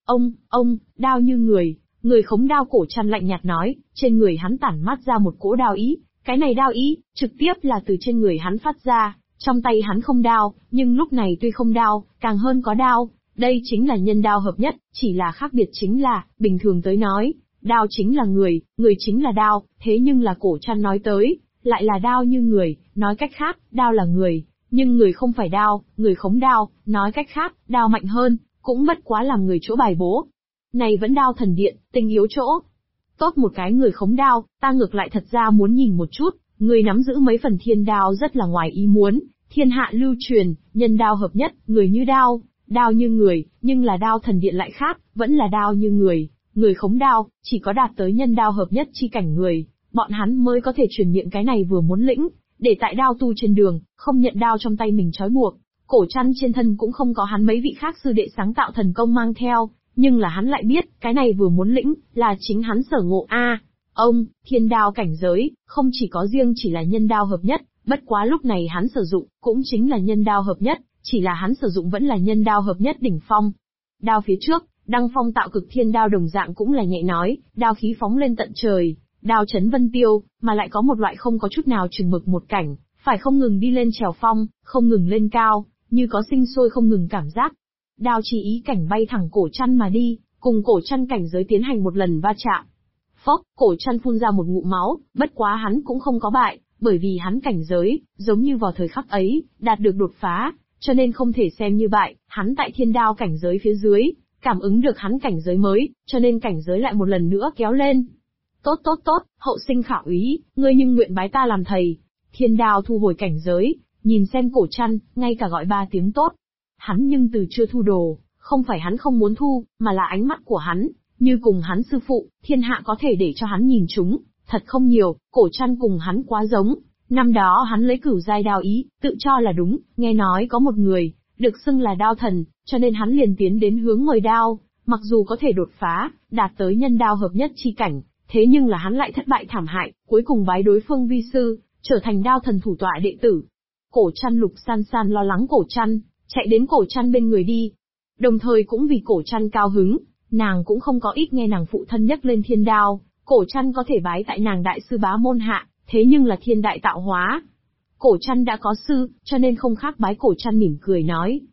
Ông, đao như người khống đao. Cổ trăn lạnh nhạt nói, trên người hắn tản mát ra một cỗ đao ý, cái này đao ý, trực tiếp là từ trên người hắn phát ra, trong tay hắn không đao, nhưng lúc này tuy không đao, càng hơn có đao, đây chính là nhân đao hợp nhất, chỉ là khác biệt chính là, bình thường tới nói, đao chính là người chính là đao, thế nhưng là cổ trăn nói tới, lại là đao như người, nói cách khác, đao là người, nhưng người không phải đao, người khống đao, nói cách khác, đao mạnh hơn, cũng bất quá làm người chỗ bài bố. Này vẫn đao thần điện, tinh yếu chỗ. Tốt một cái người khống đao, ta ngược lại thật ra muốn nhìn một chút, người nắm giữ mấy phần thiên đao rất là ngoài ý muốn, thiên hạ lưu truyền, nhân đao hợp nhất, người như đao, đao như người, nhưng là đao thần điện lại khác, vẫn là đao như người khống đao, chỉ có đạt tới nhân đao hợp nhất chi cảnh người, bọn hắn mới có thể truyền miệng cái này vừa muốn lĩnh, để tại đao tu trên đường, không nhận đao trong tay mình trói buộc. Cổ trăn trên thân cũng không có hắn mấy vị khác sư đệ sáng tạo thần công mang theo, nhưng là hắn lại biết, cái này vừa muốn lĩnh, là chính hắn sở ngộ ông, thiên đao cảnh giới, không chỉ có riêng chỉ là nhân đao hợp nhất, bất quá lúc này hắn sử dụng, cũng chính là nhân đao hợp nhất, chỉ là hắn sử dụng vẫn là nhân đao hợp nhất đỉnh phong. Đao phía trước, Đăng Phong tạo cực thiên đao đồng dạng cũng là nhẹ nói, đao khí phóng lên tận trời, đao chấn vân tiêu, mà lại có một loại không có chút nào chừng mực một cảnh, phải không ngừng đi lên trèo phong, không ngừng lên cao, như có sinh sôi không ngừng cảm giác. Đao chi ý cảnh bay thẳng cổ trăn mà đi, cùng cổ trăn cảnh giới tiến hành một lần va chạm. Phốc, cổ trăn phun ra một ngụm máu, bất quá hắn cũng không có bại, bởi vì hắn cảnh giới, giống như vào thời khắc ấy, đạt được đột phá, cho nên không thể xem như bại, hắn tại thiên đao cảnh giới phía dưới, cảm ứng được hắn cảnh giới mới, cho nên cảnh giới lại một lần nữa kéo lên. Tốt, hậu sinh khảo úy, ngươi nhưng nguyện bái ta làm thầy. Thiên đao thu hồi cảnh giới, nhìn xem cổ trăn, ngay cả gọi 3 tiếng tốt. Hắn nhưng từ chưa thu đồ, không phải hắn không muốn thu, mà là ánh mắt của hắn, như cùng hắn sư phụ, thiên hạ có thể để cho hắn nhìn chúng, thật không nhiều, cổ trăn cùng hắn quá giống. Năm đó hắn lấy cửu giai đao ý, tự cho là đúng, nghe nói có một người, được xưng là đao thần, cho nên hắn liền tiến đến hướng mời đao, mặc dù có thể đột phá, đạt tới nhân đao hợp nhất chi cảnh, thế nhưng là hắn lại thất bại thảm hại, cuối cùng bái đối phương vi sư, trở thành đao thần thủ tọa đệ tử. Cổ trăn. Lục San San lo lắng cổ trăn, chạy đến cổ trăn bên người đi. Đồng thời cũng vì cổ trăn cao hứng, nàng cũng không có ít nghe nàng phụ thân nhắc lên thiên đao, cổ trăn có thể bái tại nàng đại sư bá môn hạ, thế nhưng là thiên đại tạo hóa. Cổ trăn đã có sư, cho nên không khác bái. Cổ trăn mỉm cười nói.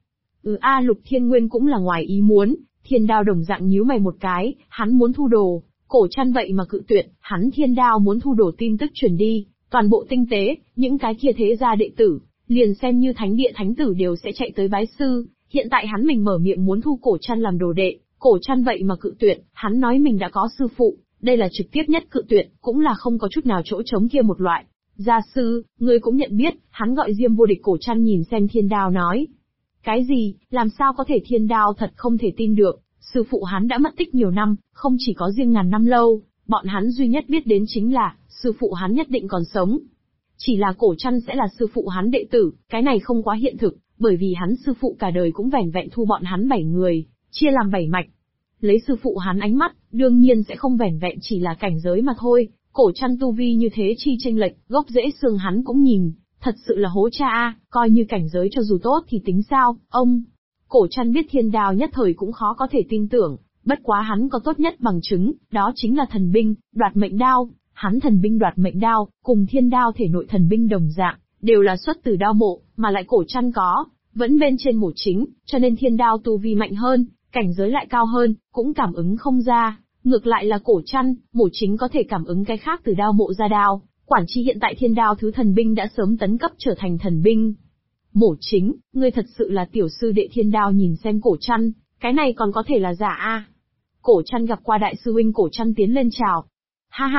Lục Thiên Nguyên cũng là ngoài ý muốn, thiên đao đồng dạng nhíu mày một cái, hắn muốn thu đồ, cổ trăn vậy mà cự tuyệt, hắn thiên đao muốn thu đồ tin tức truyền đi, toàn bộ tinh tế, những cái kia thế gia đệ tử, liền xem như thánh địa thánh tử đều sẽ chạy tới bái sư, hiện tại hắn mình mở miệng muốn thu cổ trăn làm đồ đệ, cổ trăn vậy mà cự tuyệt, hắn nói mình đã có sư phụ, đây là trực tiếp nhất cự tuyệt, cũng là không có chút nào chỗ trống kia một loại. Gia sư, ngươi cũng nhận biết, hắn gọi Diêm vô địch. Cổ trăn nhìn xem thiên đao nói. Cái gì, làm sao có thể? Thiên đao thật không thể tin được, sư phụ hắn đã mất tích nhiều năm, không chỉ có riêng ngàn năm lâu, bọn hắn duy nhất biết đến chính là, sư phụ hắn nhất định còn sống. Chỉ là cổ trăn sẽ là sư phụ hắn đệ tử, cái này không quá hiện thực, bởi vì hắn sư phụ cả đời cũng vẻn vẹn thu bọn hắn 7 người, chia làm 7 mạch. Lấy sư phụ hắn ánh mắt, đương nhiên sẽ không vẻn vẹn chỉ là cảnh giới mà thôi, cổ trăn tu vi như thế chi chênh lệch, gốc rễ xương hắn cũng nhìn, thật sự là hố cha a, coi như cảnh giới cho dù tốt thì tính sao, ông. Cổ trăn biết thiên đao nhất thời cũng khó có thể tin tưởng, bất quá hắn có tốt nhất bằng chứng, đó chính là thần binh, đoạt mệnh đao. Hắn thần binh đoạt mệnh đao, cùng thiên đao thể nội thần binh đồng dạng, đều là xuất từ đao mộ, mà lại cổ trăn có, vẫn bên trên mộ chính, cho nên thiên đao tu vi mạnh hơn, cảnh giới lại cao hơn, cũng cảm ứng không ra. Ngược lại là cổ trăn, mộ chính có thể cảm ứng cái khác từ đao mộ ra đao, quản chi hiện tại thiên đao thứ thần binh đã sớm tấn cấp trở thành thần binh. Mộ chính, ngươi thật sự là tiểu sư đệ. Thiên đao nhìn xem cổ trăn, cái này còn có thể là giả a? Cổ trăn gặp qua đại sư huynh. Cổ trăn tiến lên chào. Ha ha,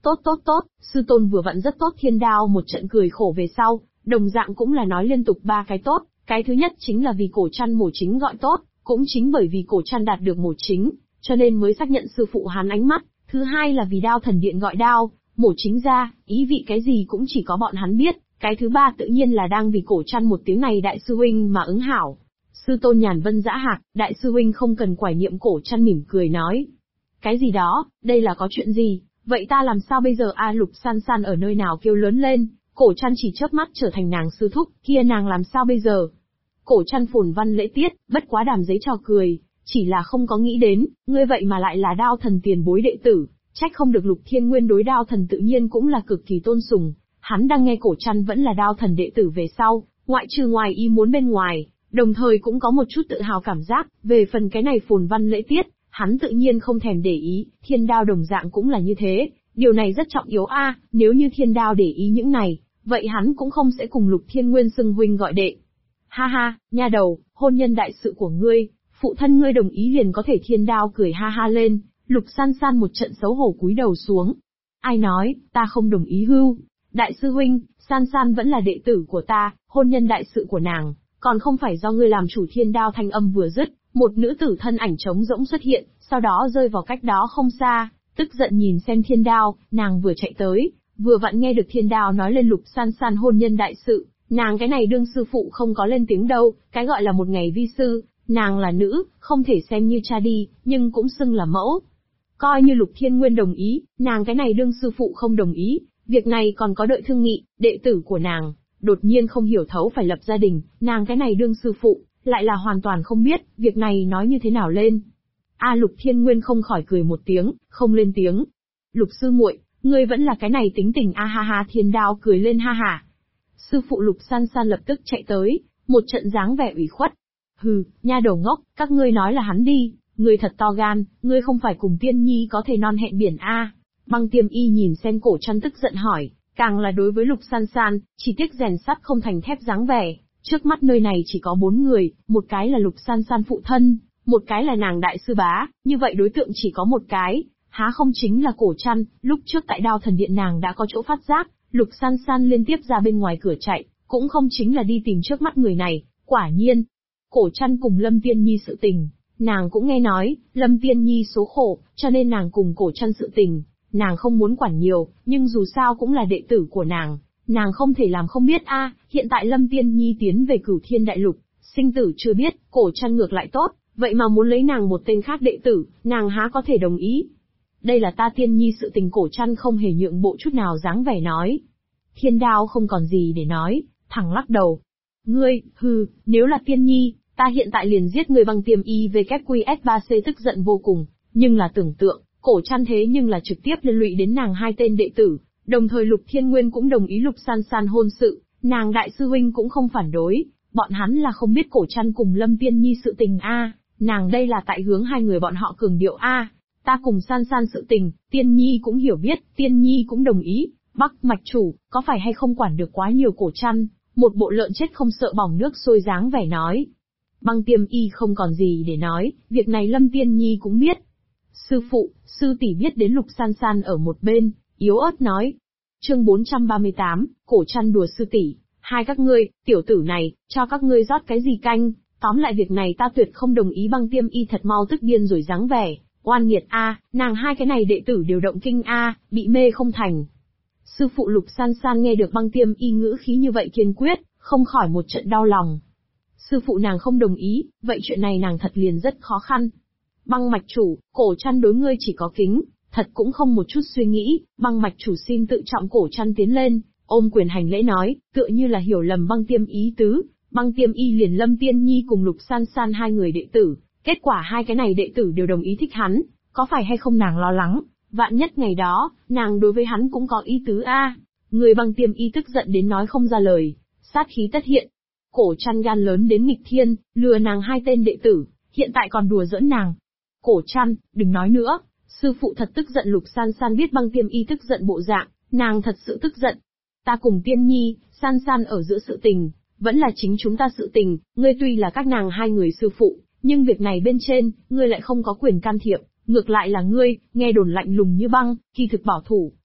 Tốt tốt tốt, sư tôn vừa vặn rất tốt. Thiên Đao một trận cười khổ về sau, đồng dạng cũng là nói liên tục ba cái tốt. Cái thứ nhất chính là vì cổ trăn mổ chính gọi tốt, cũng chính bởi vì cổ trăn đạt được mổ chính, cho nên mới xác nhận sư phụ hắn ánh mắt. Thứ hai là vì Đao Thần Điện gọi đao, mổ chính ra, ý vị cái gì cũng chỉ có bọn hắn biết. Cái thứ ba tự nhiên là đang vì cổ trăn một tiếng này đại sư huynh mà ứng hảo. Sư tôn Nhàn Vân giã hạc, đại sư huynh không cần quải niệm. Cổ trăn mỉm cười nói. Cái gì đó, đây là có chuyện gì, vậy ta làm sao bây giờ a? Lục San San ở nơi nào kêu lớn lên, cổ trăn chỉ chớp mắt trở thành nàng sư thúc, kia nàng làm sao bây giờ? Cổ trăn phồn văn lễ tiết, bất quá đàm giấy trò cười, chỉ là không có nghĩ đến, ngươi vậy mà lại là Đao Thần tiền bối đệ tử, trách không được Lục Thiên Nguyên đối Đao Thần tự nhiên cũng là cực kỳ tôn sùng. Hắn đang nghe cổ trăn vẫn là Đao Thần đệ tử về sau, ngoại trừ ngoài ý muốn bên ngoài, đồng thời cũng có một chút tự hào cảm giác. Về phần cái này phồn văn lễ tiết, hắn tự nhiên không thèm để ý. Thiên Đao đồng dạng cũng là như thế, điều này rất trọng yếu a. Nếu như Thiên Đao để ý những này, vậy hắn cũng không sẽ cùng Lục Thiên Nguyên xưng huynh gọi đệ. Ha ha, nha đầu, hôn nhân đại sự của ngươi, phụ thân ngươi đồng ý liền có thể. Thiên Đao cười ha ha lên. Lục San San một trận xấu hổ cúi đầu xuống. Ai nói, ta không đồng ý hưu. Đại sư huynh, San San vẫn là đệ tử của ta, hôn nhân đại sự của nàng, còn không phải do ngươi làm chủ. Thiên Đao thanh âm vừa dứt, một nữ tử thân ảnh trống rỗng xuất hiện, sau đó rơi vào cách đó không xa, tức giận nhìn xem Thiên Đao. Nàng vừa chạy tới, vừa vặn nghe được Thiên Đao nói lên Lục San San hôn nhân đại sự. Nàng cái này đương sư phụ không có lên tiếng đâu, cái gọi là một ngày vi sư, nàng là nữ, không thể xem như cha đi, nhưng cũng xưng là mẫu. Coi như Lục Thiên Nguyên đồng ý, nàng cái này đương sư phụ không đồng ý, việc này còn có đợi thương nghị. Đệ tử của nàng, đột nhiên không hiểu thấu phải lập gia đình, nàng cái này đương sư phụ, lại là hoàn toàn không biết, việc này nói như thế nào lên. Lục Thiên Nguyên không khỏi cười một tiếng, không lên tiếng. Lục sư muội, ngươi vẫn là cái này tính tình a ha ha. Thiên Đao cười lên ha hả. Sư phụ Lục San San lập tức chạy tới, một trận dáng vẻ ủy khuất. Hừ, nha đầu ngốc, các ngươi nói là hắn đi, ngươi thật to gan, ngươi không phải cùng Tiên Nhi có thể non hẹn biển a? Băng Tiêm Y nhìn xem cổ trăn tức giận hỏi, càng là đối với Lục San San, chỉ tiếc rèn sắt không thành thép dáng vẻ. Trước mắt nơi này chỉ có 4 người, một cái là Lục San San phụ thân, một cái là nàng đại sư bá, như vậy đối tượng chỉ có một cái, há không chính là cổ trăn. Lúc trước tại Đao Thần Điện nàng đã có chỗ phát giác, Lục San San liên tiếp ra bên ngoài cửa chạy, cũng không chính là đi tìm trước mắt người này. Quả nhiên, cổ trăn cùng Lâm Tiên Nhi sự tình, nàng cũng nghe nói. Lâm Tiên Nhi số khổ, cho nên nàng cùng cổ trăn sự tình, nàng không muốn quản nhiều, nhưng dù sao cũng là đệ tử của nàng không thể làm không biết a. Hiện tại Lâm Tiên Nhi tiến về Cửu Thiên Đại Lục, sinh tử chưa biết, cổ trăn ngược lại tốt, vậy mà muốn lấy nàng một tên khác đệ tử, nàng há có thể đồng ý. Đây là ta Tiên Nhi sự tình. Cổ trăn không hề nhượng bộ chút nào dáng vẻ nói. Thiên Đao không còn gì để nói, thẳng lắc đầu. Ngươi, nếu là Tiên Nhi, ta hiện tại liền giết người. Băng Tiêm Y VQS3C tức giận vô cùng, nhưng là tưởng tượng, cổ trăn thế nhưng là trực tiếp liên lụy đến nàng hai tên đệ tử, đồng thời Lục Thiên Nguyên cũng đồng ý Lục San San hôn sự, nàng đại sư huynh cũng không phản đối, bọn hắn là không biết cổ trăn cùng Lâm Tiên Nhi sự tình a. Nàng đây là tại hướng hai người bọn họ cường điệu a. Ta cùng San San sự tình, Tiên Nhi cũng hiểu biết, Tiên Nhi cũng đồng ý. Bắc mạch chủ, có phải hay không quản được quá nhiều? Cổ trăn, một bộ lợn chết không sợ bỏng nước sôi dáng vẻ nói. Băng Tiêm Y không còn gì để nói, việc này Lâm Tiên Nhi cũng biết. Sư phụ, sư tỷ biết đến. Lục San San ở một bên, yếu ớt nói. Chương 438, cổ trăn đùa sư tỷ. Hai các ngươi, tiểu tử này, cho các ngươi rót cái gì canh, tóm lại việc này ta tuyệt không đồng ý. Băng Tiêm Y thật mau tức điên rồi dáng vẻ, oan nghiệt a, nàng hai cái này đệ tử đều động kinh a, bị mê không thành. Sư phụ Lục San San nghe được Băng Tiêm Y ngữ khí như vậy kiên quyết, không khỏi một trận đau lòng. Sư phụ nàng không đồng ý, vậy chuyện này nàng thật liền rất khó khăn. Băng mạch chủ, cổ trăn đối ngươi chỉ có kính, thật cũng không một chút suy nghĩ. Băng mạch chủ xin tự trọng. Cổ trăn tiến lên, ôm quyền hành lễ nói, tựa như là hiểu lầm Băng Tiêm ý tứ. Băng Tiêm Y liền Lâm Tiên Nhi cùng Lục San San hai người đệ tử, kết quả hai cái này đệ tử đều đồng ý thích hắn, có phải hay không nàng lo lắng, vạn nhất ngày đó, nàng đối với hắn cũng có ý tứ a. Người Băng Tiêm Y tức giận đến nói không ra lời, sát khí tất hiện. Cổ trăn gan lớn đến nghịch thiên, lừa nàng hai tên đệ tử, hiện tại còn đùa giỡn nàng. Cổ trăn, đừng nói nữa, sư phụ thật tức giận. Lục San San biết Băng Tiêm Y tức giận bộ dạng, nàng thật sự tức giận. Ta cùng Tiên Nhi, San San ở giữa sự tình, vẫn là chính chúng ta sự tình, ngươi tuy là các nàng hai người sư phụ, nhưng việc này bên trên, ngươi lại không có quyền can thiệp, ngược lại là ngươi, nghe đồn lạnh lùng như băng, kỳ thực bảo thủ,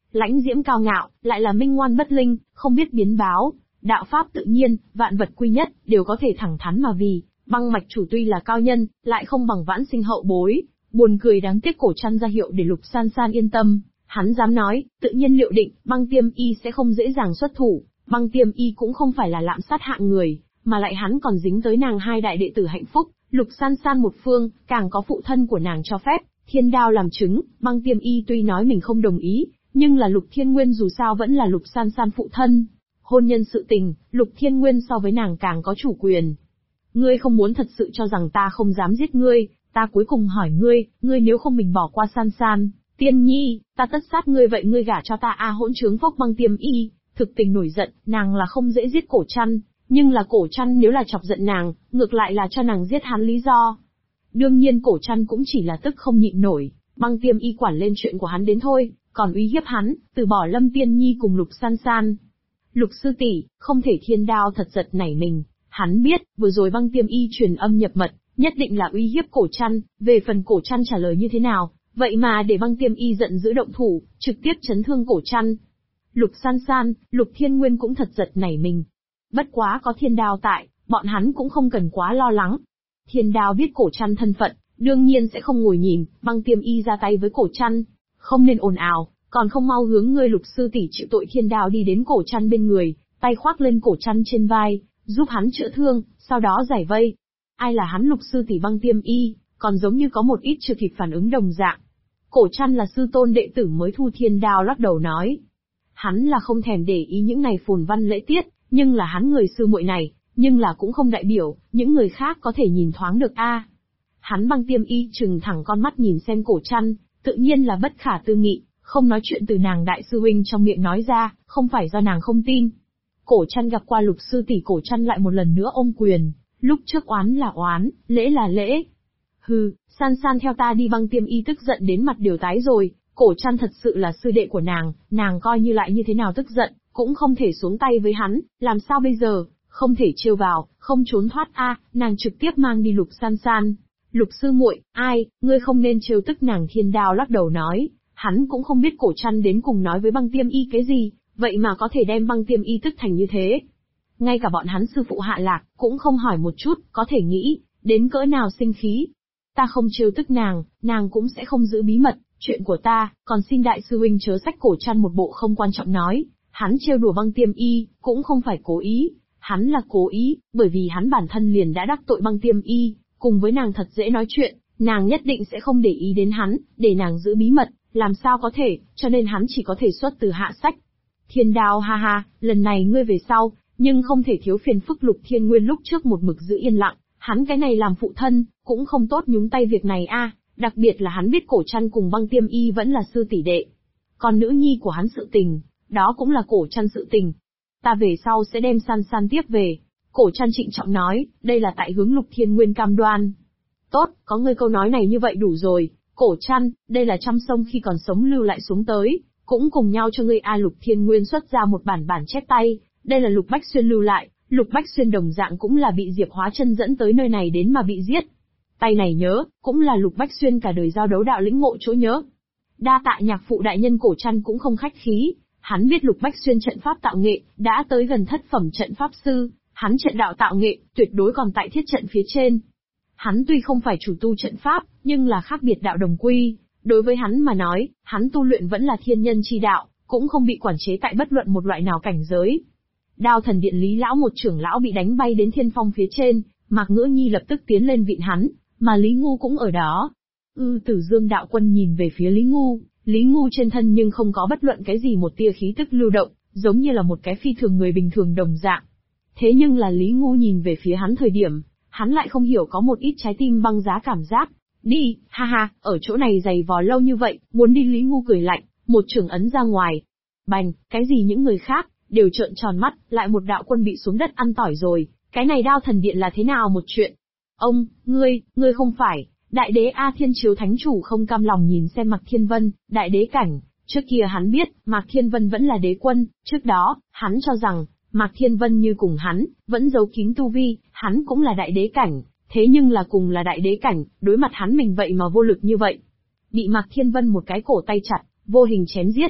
lãnh diễm cao ngạo, lại là minh ngoan bất linh, không biết biến báo, đạo pháp tự nhiên, vạn vật quy nhất, đều có thể thẳng thắn mà vì, băng mạch chủ tuy là cao nhân, lại không bằng vãn sinh hậu bối, buồn cười đáng tiếc Cổ Trăn ra hiệu để Lục San San yên tâm, hắn dám nói, tự nhiên liệu định, Băng Tiêm Y sẽ không dễ dàng xuất thủ, Băng Tiêm Y cũng không phải là lạm sát hạng người, mà lại hắn còn dính tới nàng hai đại đệ tử hạnh phúc, Lục San San một phương, càng có phụ thân của nàng cho phép, thiên đao làm chứng, Băng Tiêm Y tuy nói mình không đồng ý, nhưng là Lục Thiên Nguyên dù sao vẫn là Lục San San phụ thân. Hôn nhân sự tình, Lục Thiên Nguyên so với nàng càng có chủ quyền. Ngươi không muốn thật sự cho rằng ta không dám giết ngươi, ta cuối cùng hỏi ngươi, ngươi nếu không mình bỏ qua San San, Tiên Nhi, ta tất sát ngươi vậy ngươi gả cho ta hỗn trướng phốc Băng Tiêm Y, thực tình nổi giận, nàng là không dễ giết Cổ Trăn, nhưng là Cổ Trăn nếu là chọc giận nàng, ngược lại là cho nàng giết hắn lý do. Đương nhiên Cổ Trăn cũng chỉ là tức không nhịn nổi, Băng Tiêm Y quản lên chuyện của hắn đến thôi, còn uy hiếp hắn, từ bỏ Lâm Tiên Nhi cùng Lục San San. Lục sư tỷ, không thể thiên đao thật giật nảy mình, hắn biết, vừa rồi Băng Tiêm Y truyền âm nhập mật, nhất định là uy hiếp Cổ Trăn, về phần Cổ Trăn trả lời như thế nào, vậy mà để Băng Tiêm Y giận dữ động thủ, trực tiếp chấn thương Cổ Trăn. Lục San San, Lục Thiên Nguyên cũng thật giật nảy mình. Bất quá có thiên đao tại, bọn hắn cũng không cần quá lo lắng. Thiên đao biết Cổ Trăn thân phận, đương nhiên sẽ không ngồi nhìn, Băng Tiêm Y ra tay với Cổ Trăn. Không nên ồn ào, còn không mau hướng ngươi Lục sư tỷ chịu tội. Thiên đao đi đến Cổ Trăn bên người, tay khoác lên Cổ Trăn trên vai, giúp hắn chữa thương, sau đó giải vây. Ai là hắn Lục sư tỷ Băng Tiêm Y, còn giống như có một ít chưa kịp phản ứng đồng dạng. Cổ Trăn là sư tôn đệ tử mới thu. Thiên đao lắc đầu nói. Hắn là không thèm để ý những này phồn văn lễ tiết, nhưng là hắn người sư muội này, nhưng là cũng không đại biểu, những người khác có thể nhìn thoáng được Hắn Băng Tiêm Y trừng thẳng con mắt nhìn xem Cổ Trăn, tự nhiên là bất khả tư nghị, không nói chuyện từ nàng đại sư huynh trong miệng nói ra, không phải do nàng không tin. Cổ Trăn gặp qua Lục sư tỷ. Cổ Trăn lại một lần nữa ôm quyền, lúc trước oán là oán, lễ là lễ. Hừ, San San theo ta đi. Băng Tiêm Y tức giận đến mặt đều tái rồi, Cổ Trăn thật sự là sư đệ của nàng coi như lại như thế nào tức giận, cũng không thể xuống tay với hắn, làm sao bây giờ, không thể trêu vào, không trốn thoát nàng trực tiếp mang đi Lục San San. Lục sư muội, ngươi không nên trêu tức nàng. Thiên đao lắc đầu nói, hắn cũng không biết Cổ Trăn đến cùng nói với Băng Tiêm Y cái gì, vậy mà có thể đem Băng Tiêm Y tức thành như thế. Ngay cả bọn hắn sư phụ Hạ Lạc, cũng không hỏi một chút, có thể nghĩ, đến cỡ nào sinh khí. Ta không trêu tức nàng cũng sẽ không giữ bí mật, chuyện của ta, còn xin đại sư huynh chớ sách. Cổ Trăn một bộ không quan trọng nói, hắn trêu đùa Băng Tiêm Y, cũng không phải cố ý, hắn là cố ý, bởi vì hắn bản thân liền đã đắc tội Băng Tiêm Y, cùng với nàng thật dễ nói chuyện, nàng nhất định sẽ không để ý đến hắn, để nàng giữ bí mật, làm sao có thể, cho nên hắn chỉ có thể xuất từ hạ sách. Thiên đao ha ha, lần này ngươi về sau, nhưng không thể thiếu phiền phức. Lục Thiên Nguyên lúc trước một mực giữ yên lặng, hắn cái này làm phụ thân, cũng không tốt nhúng tay việc này đặc biệt là hắn biết Cổ Trăn cùng Băng Tiêm Y vẫn là sư tỷ đệ. Còn nữ nhi của hắn sự tình, đó cũng là Cổ Trăn sự tình. Ta về sau sẽ đem San San tiếp về. Cổ Trăn trịnh trọng nói, đây là tại hướng Lục Thiên Nguyên cam đoan. Tốt, có ngươi câu nói này như vậy đủ rồi, Cổ Trăn, đây là trăm sông khi còn sống lưu lại xuống tới, cũng cùng nhau cho ngươi Lục Thiên Nguyên xuất ra một bản chép tay, đây là Lục Bách Xuyên lưu lại, Lục Bách Xuyên đồng dạng cũng là bị Diệp Hóa Chân dẫn tới nơi này đến mà bị giết. Tay này nhớ, cũng là Lục Bách Xuyên cả đời giao đấu đạo lĩnh ngộ chỗ nhớ. Đa tạ nhạc phụ đại nhân. Cổ Trăn cũng không khách khí, hắn biết Lục Bách Xuyên trận pháp tạo nghệ, đã tới gần thất phẩm trận pháp sư, hắn trận đạo tạo nghệ, tuyệt đối còn tại thiết trận phía trên. Hắn tuy không phải chủ tu trận pháp, nhưng là khác biệt đạo đồng quy, đối với hắn mà nói, hắn tu luyện vẫn là thiên nhân chi đạo, cũng không bị quản chế tại bất luận một loại nào cảnh giới. Đao thần điện Lý lão một trưởng lão bị đánh bay đến thiên phong phía trên, Mạc Ngữ Nhi lập tức tiến lên vịn hắn, mà Lý Ngu cũng ở đó. Tử Dương đạo quân nhìn về phía Lý Ngu trên thân nhưng không có bất luận cái gì một tia khí tức lưu động, giống như là một cái phi thường người bình thường đồng dạng. Thế nhưng là Lý Ngu nhìn về phía hắn thời điểm, hắn lại không hiểu có một ít trái tim băng giá cảm giác. Đi, ha ha, ở chỗ này giày vò lâu như vậy, muốn đi. Lý Ngu cười lạnh, một trường ấn ra ngoài. Bành, cái gì những người khác, đều trợn tròn mắt, lại một đạo quân bị xuống đất ăn tỏi rồi, cái này Đao thần điện là thế nào một chuyện? Ông, ngươi không phải, đại đế Thiên Chiếu Thánh Chủ không cam lòng nhìn xem Mạc Thiên Vân, đại đế cảnh, trước kia hắn biết, Mạc Thiên Vân vẫn là đế quân, trước đó, hắn cho rằng, Mạc Thiên Vân như cùng hắn, vẫn giấu kín tu vi, hắn cũng là đại đế cảnh, thế nhưng là cùng là đại đế cảnh, đối mặt hắn mình vậy mà vô lực như vậy. Bị Mạc Thiên Vân một cái cổ tay chặt, vô hình chém giết.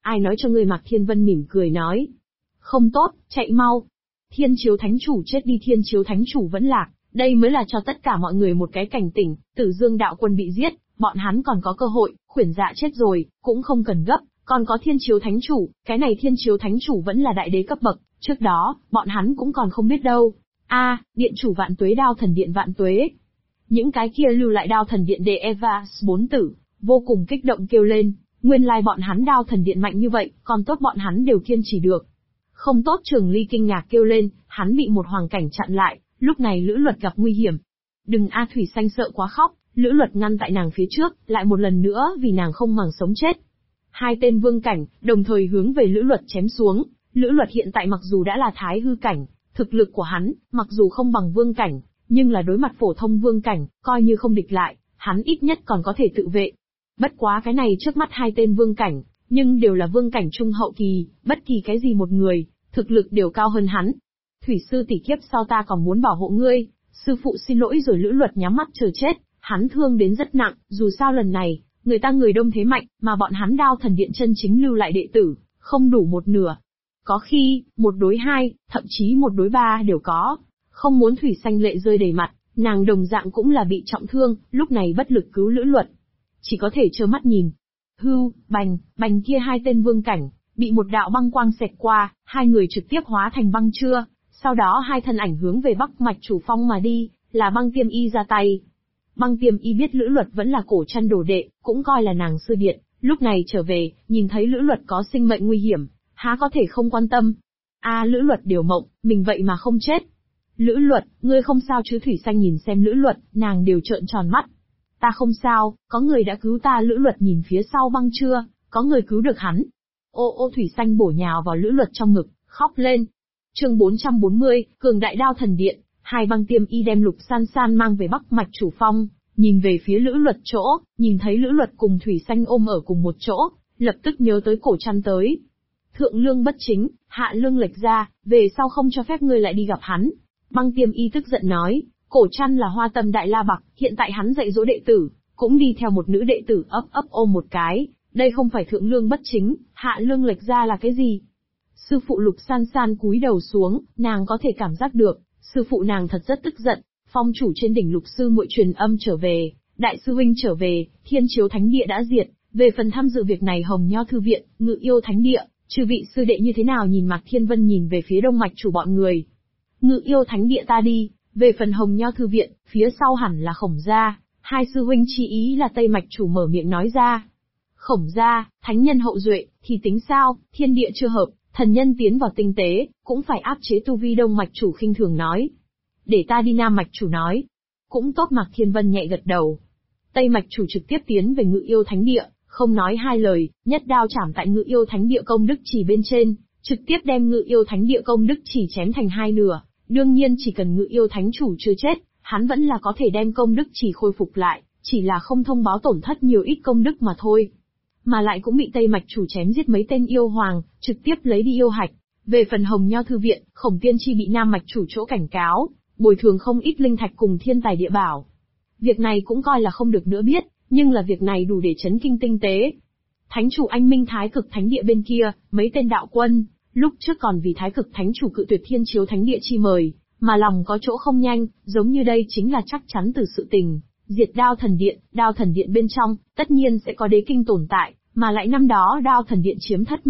Ai nói cho ngươi? Mạc Thiên Vân mỉm cười nói. Không tốt, chạy mau. Thiên Chiếu Thánh Chủ chết đi, Thiên Chiếu Thánh Chủ vẫn lạc, đây mới là cho tất cả mọi người một cái cảnh tỉnh. Tử Dương đạo quân bị giết, bọn hắn còn có cơ hội, Khuyển Dạ chết rồi, cũng không cần gấp, còn có Thiên Chiếu Thánh Chủ, cái này Thiên Chiếu Thánh Chủ vẫn là đại đế cấp bậc, trước đó, bọn hắn cũng còn không biết đâu. Điện chủ vạn tuế, Đao Thần Điện vạn tuế. Những cái kia lưu lại Đao Thần Điện đệ Evas 4 tử, vô cùng kích động kêu lên, nguyên lai bọn hắn Đao Thần Điện mạnh như vậy, còn tốt bọn hắn đều kiên trì được. Không tốt, Trường Ly kinh ngạc kêu lên, hắn bị một hoàng cảnh chặn lại, lúc này Lữ Luật gặp nguy hiểm. Đừng Thủy Xanh sợ quá khóc, Lữ Luật ngăn tại nàng phía trước, lại một lần nữa vì nàng không màng sống chết. Hai tên vương cảnh, đồng thời hướng về Lữ Luật chém xuống. Lữ Luật hiện tại mặc dù đã là thái hư cảnh, thực lực của hắn, mặc dù không bằng vương cảnh, nhưng là đối mặt phổ thông vương cảnh, coi như không địch lại, hắn ít nhất còn có thể tự vệ. Bất quá cái này trước mắt hai tên vương cảnh, nhưng đều là vương cảnh trung hậu kỳ, bất kỳ cái gì một người, thực lực đều cao hơn hắn. Thủy sư tỷ, kiếp sau ta còn muốn bảo hộ ngươi, sư phụ xin lỗi rồi. Lữ Luật nhắm mắt chờ chết, hắn thương đến rất nặng, dù sao lần này, người ta người đông thế mạnh, mà bọn hắn Đao Thần Điện chân chính lưu lại đệ tử, không đủ một nửa. Có khi, 1 đối 2, thậm chí 1 đối 3 đều có. Không muốn Thủy Xanh lệ rơi đầy mặt, nàng đồng dạng cũng là bị trọng thương, lúc này bất lực cứu Lữ Luật. Chỉ có thể trơ mắt nhìn. Hưu, bành kia hai tên vương cảnh, bị một đạo băng quang xẹt qua, hai người trực tiếp hóa thành băng trưa, sau đó hai thân ảnh hướng về Bắc Mạch Chủ Phong mà đi, là Băng Tiêm Y ra tay. Băng Tiêm Y biết Lữ Luật vẫn là cổ chân đồ đệ, cũng coi là nàng sư điện, lúc này trở về, nhìn thấy Lữ Luật có sinh mệnh nguy hiểm, há có thể không quan tâm. Lữ Luật điều mộng, mình vậy mà không chết. Lữ Luật, ngươi không sao chứ? Thủy Xanh nhìn xem Lữ Luật, nàng đều trợn tròn mắt. Ta không sao, có người đã cứu ta. Lữ Luật nhìn phía sau băng trưa, có người cứu được hắn. Thủy Xanh bổ nhào vào Lữ Luật trong ngực, khóc lên. Chương 440, Cường Đại Đao Thần Điện. Hai Băng Tiêm Y đem Lục San San mang về Bắc Mạch Chủ Phong, nhìn về phía Lữ Luật chỗ, nhìn thấy Lữ Luật cùng Thủy Xanh ôm ở cùng một chỗ, lập tức nhớ tới cổ chăn tới. Thượng lương bất chính, hạ lương lệch ra, về sau không cho phép ngươi lại đi gặp hắn. Băng Tiêm Y tức giận nói, cổ chăn là Hoa Tâm Đại La Bạc, hiện tại hắn dạy dỗ đệ tử, cũng đi theo một nữ đệ tử ấp ôm một cái, đây không phải thượng lương bất chính, hạ lương lệch ra là cái gì? Sư phụ Lục San San cúi đầu xuống, nàng có thể cảm giác được, sư phụ nàng thật rất tức giận. Phong chủ trên đỉnh Lục sư muội truyền âm trở về, đại sư huynh trở về, Thiên Chiếu Thánh Địa đã diệt, về phần tham dự việc này Hồng Nho thư viện, Ngự Yêu Thánh Địa, chư vị sư đệ như thế nào? Nhìn Mạc Thiên Vân nhìn về phía Đông Mạch Chủ bọn người. Ngự Yêu Thánh Địa ta đi, về phần Hồng Nho thư viện, phía sau hẳn là Khổng gia, hai sư huynh chi ý là Tây Mạch Chủ mở miệng nói ra. Khổng gia, thánh nhân hậu duệ, thì tính sao? Thiên địa chưa hợp, thần nhân tiến vào tinh tế, cũng phải áp chế tu vi. Đông Mạch Chủ khinh thường nói. Để ta đi. Nam Mạch Chủ nói. Cũng tốt. Mạc Thiên Vân nhẹ gật đầu. Tây Mạch Chủ trực tiếp tiến về Ngự Yêu Thánh Địa, không nói hai lời, nhất đao chảm tại Ngự Yêu Thánh Địa công đức chỉ bên trên, trực tiếp đem Ngự Yêu Thánh Địa công đức chỉ chém thành hai nửa. Đương nhiên chỉ cần Ngự Yêu Thánh Chủ chưa chết, hắn vẫn là có thể đem công đức chỉ khôi phục lại, chỉ là không thông báo tổn thất nhiều ít công đức mà thôi. Mà lại cũng bị Tây Mạch Chủ chém giết mấy tên yêu hoàng, trực tiếp lấy đi yêu hạch. Về phần Hồng Nho thư viện, Khổng Tiên Chi bị Nam Mạch Chủ chỗ cảnh cáo, bồi thường không ít linh thạch cùng thiên tài địa bảo. Việc này cũng coi là không được nữa biết, nhưng là việc này đủ để chấn kinh tinh tế. Thánh chủ anh minh Thái Cực Thánh Địa bên kia, mấy tên đạo quân, lúc trước còn vì Thái Cực Thánh Chủ cự tuyệt Thiên Chiếu Thánh Địa chi mời, mà lòng có chỗ không nhanh, giống như đây chính là chắc chắn từ sự tình. Diệt Đao Thần Điện bên trong, tất nhiên sẽ có đế kinh tồn tại, mà lại năm đó Đao Thần Điện chiếm Thất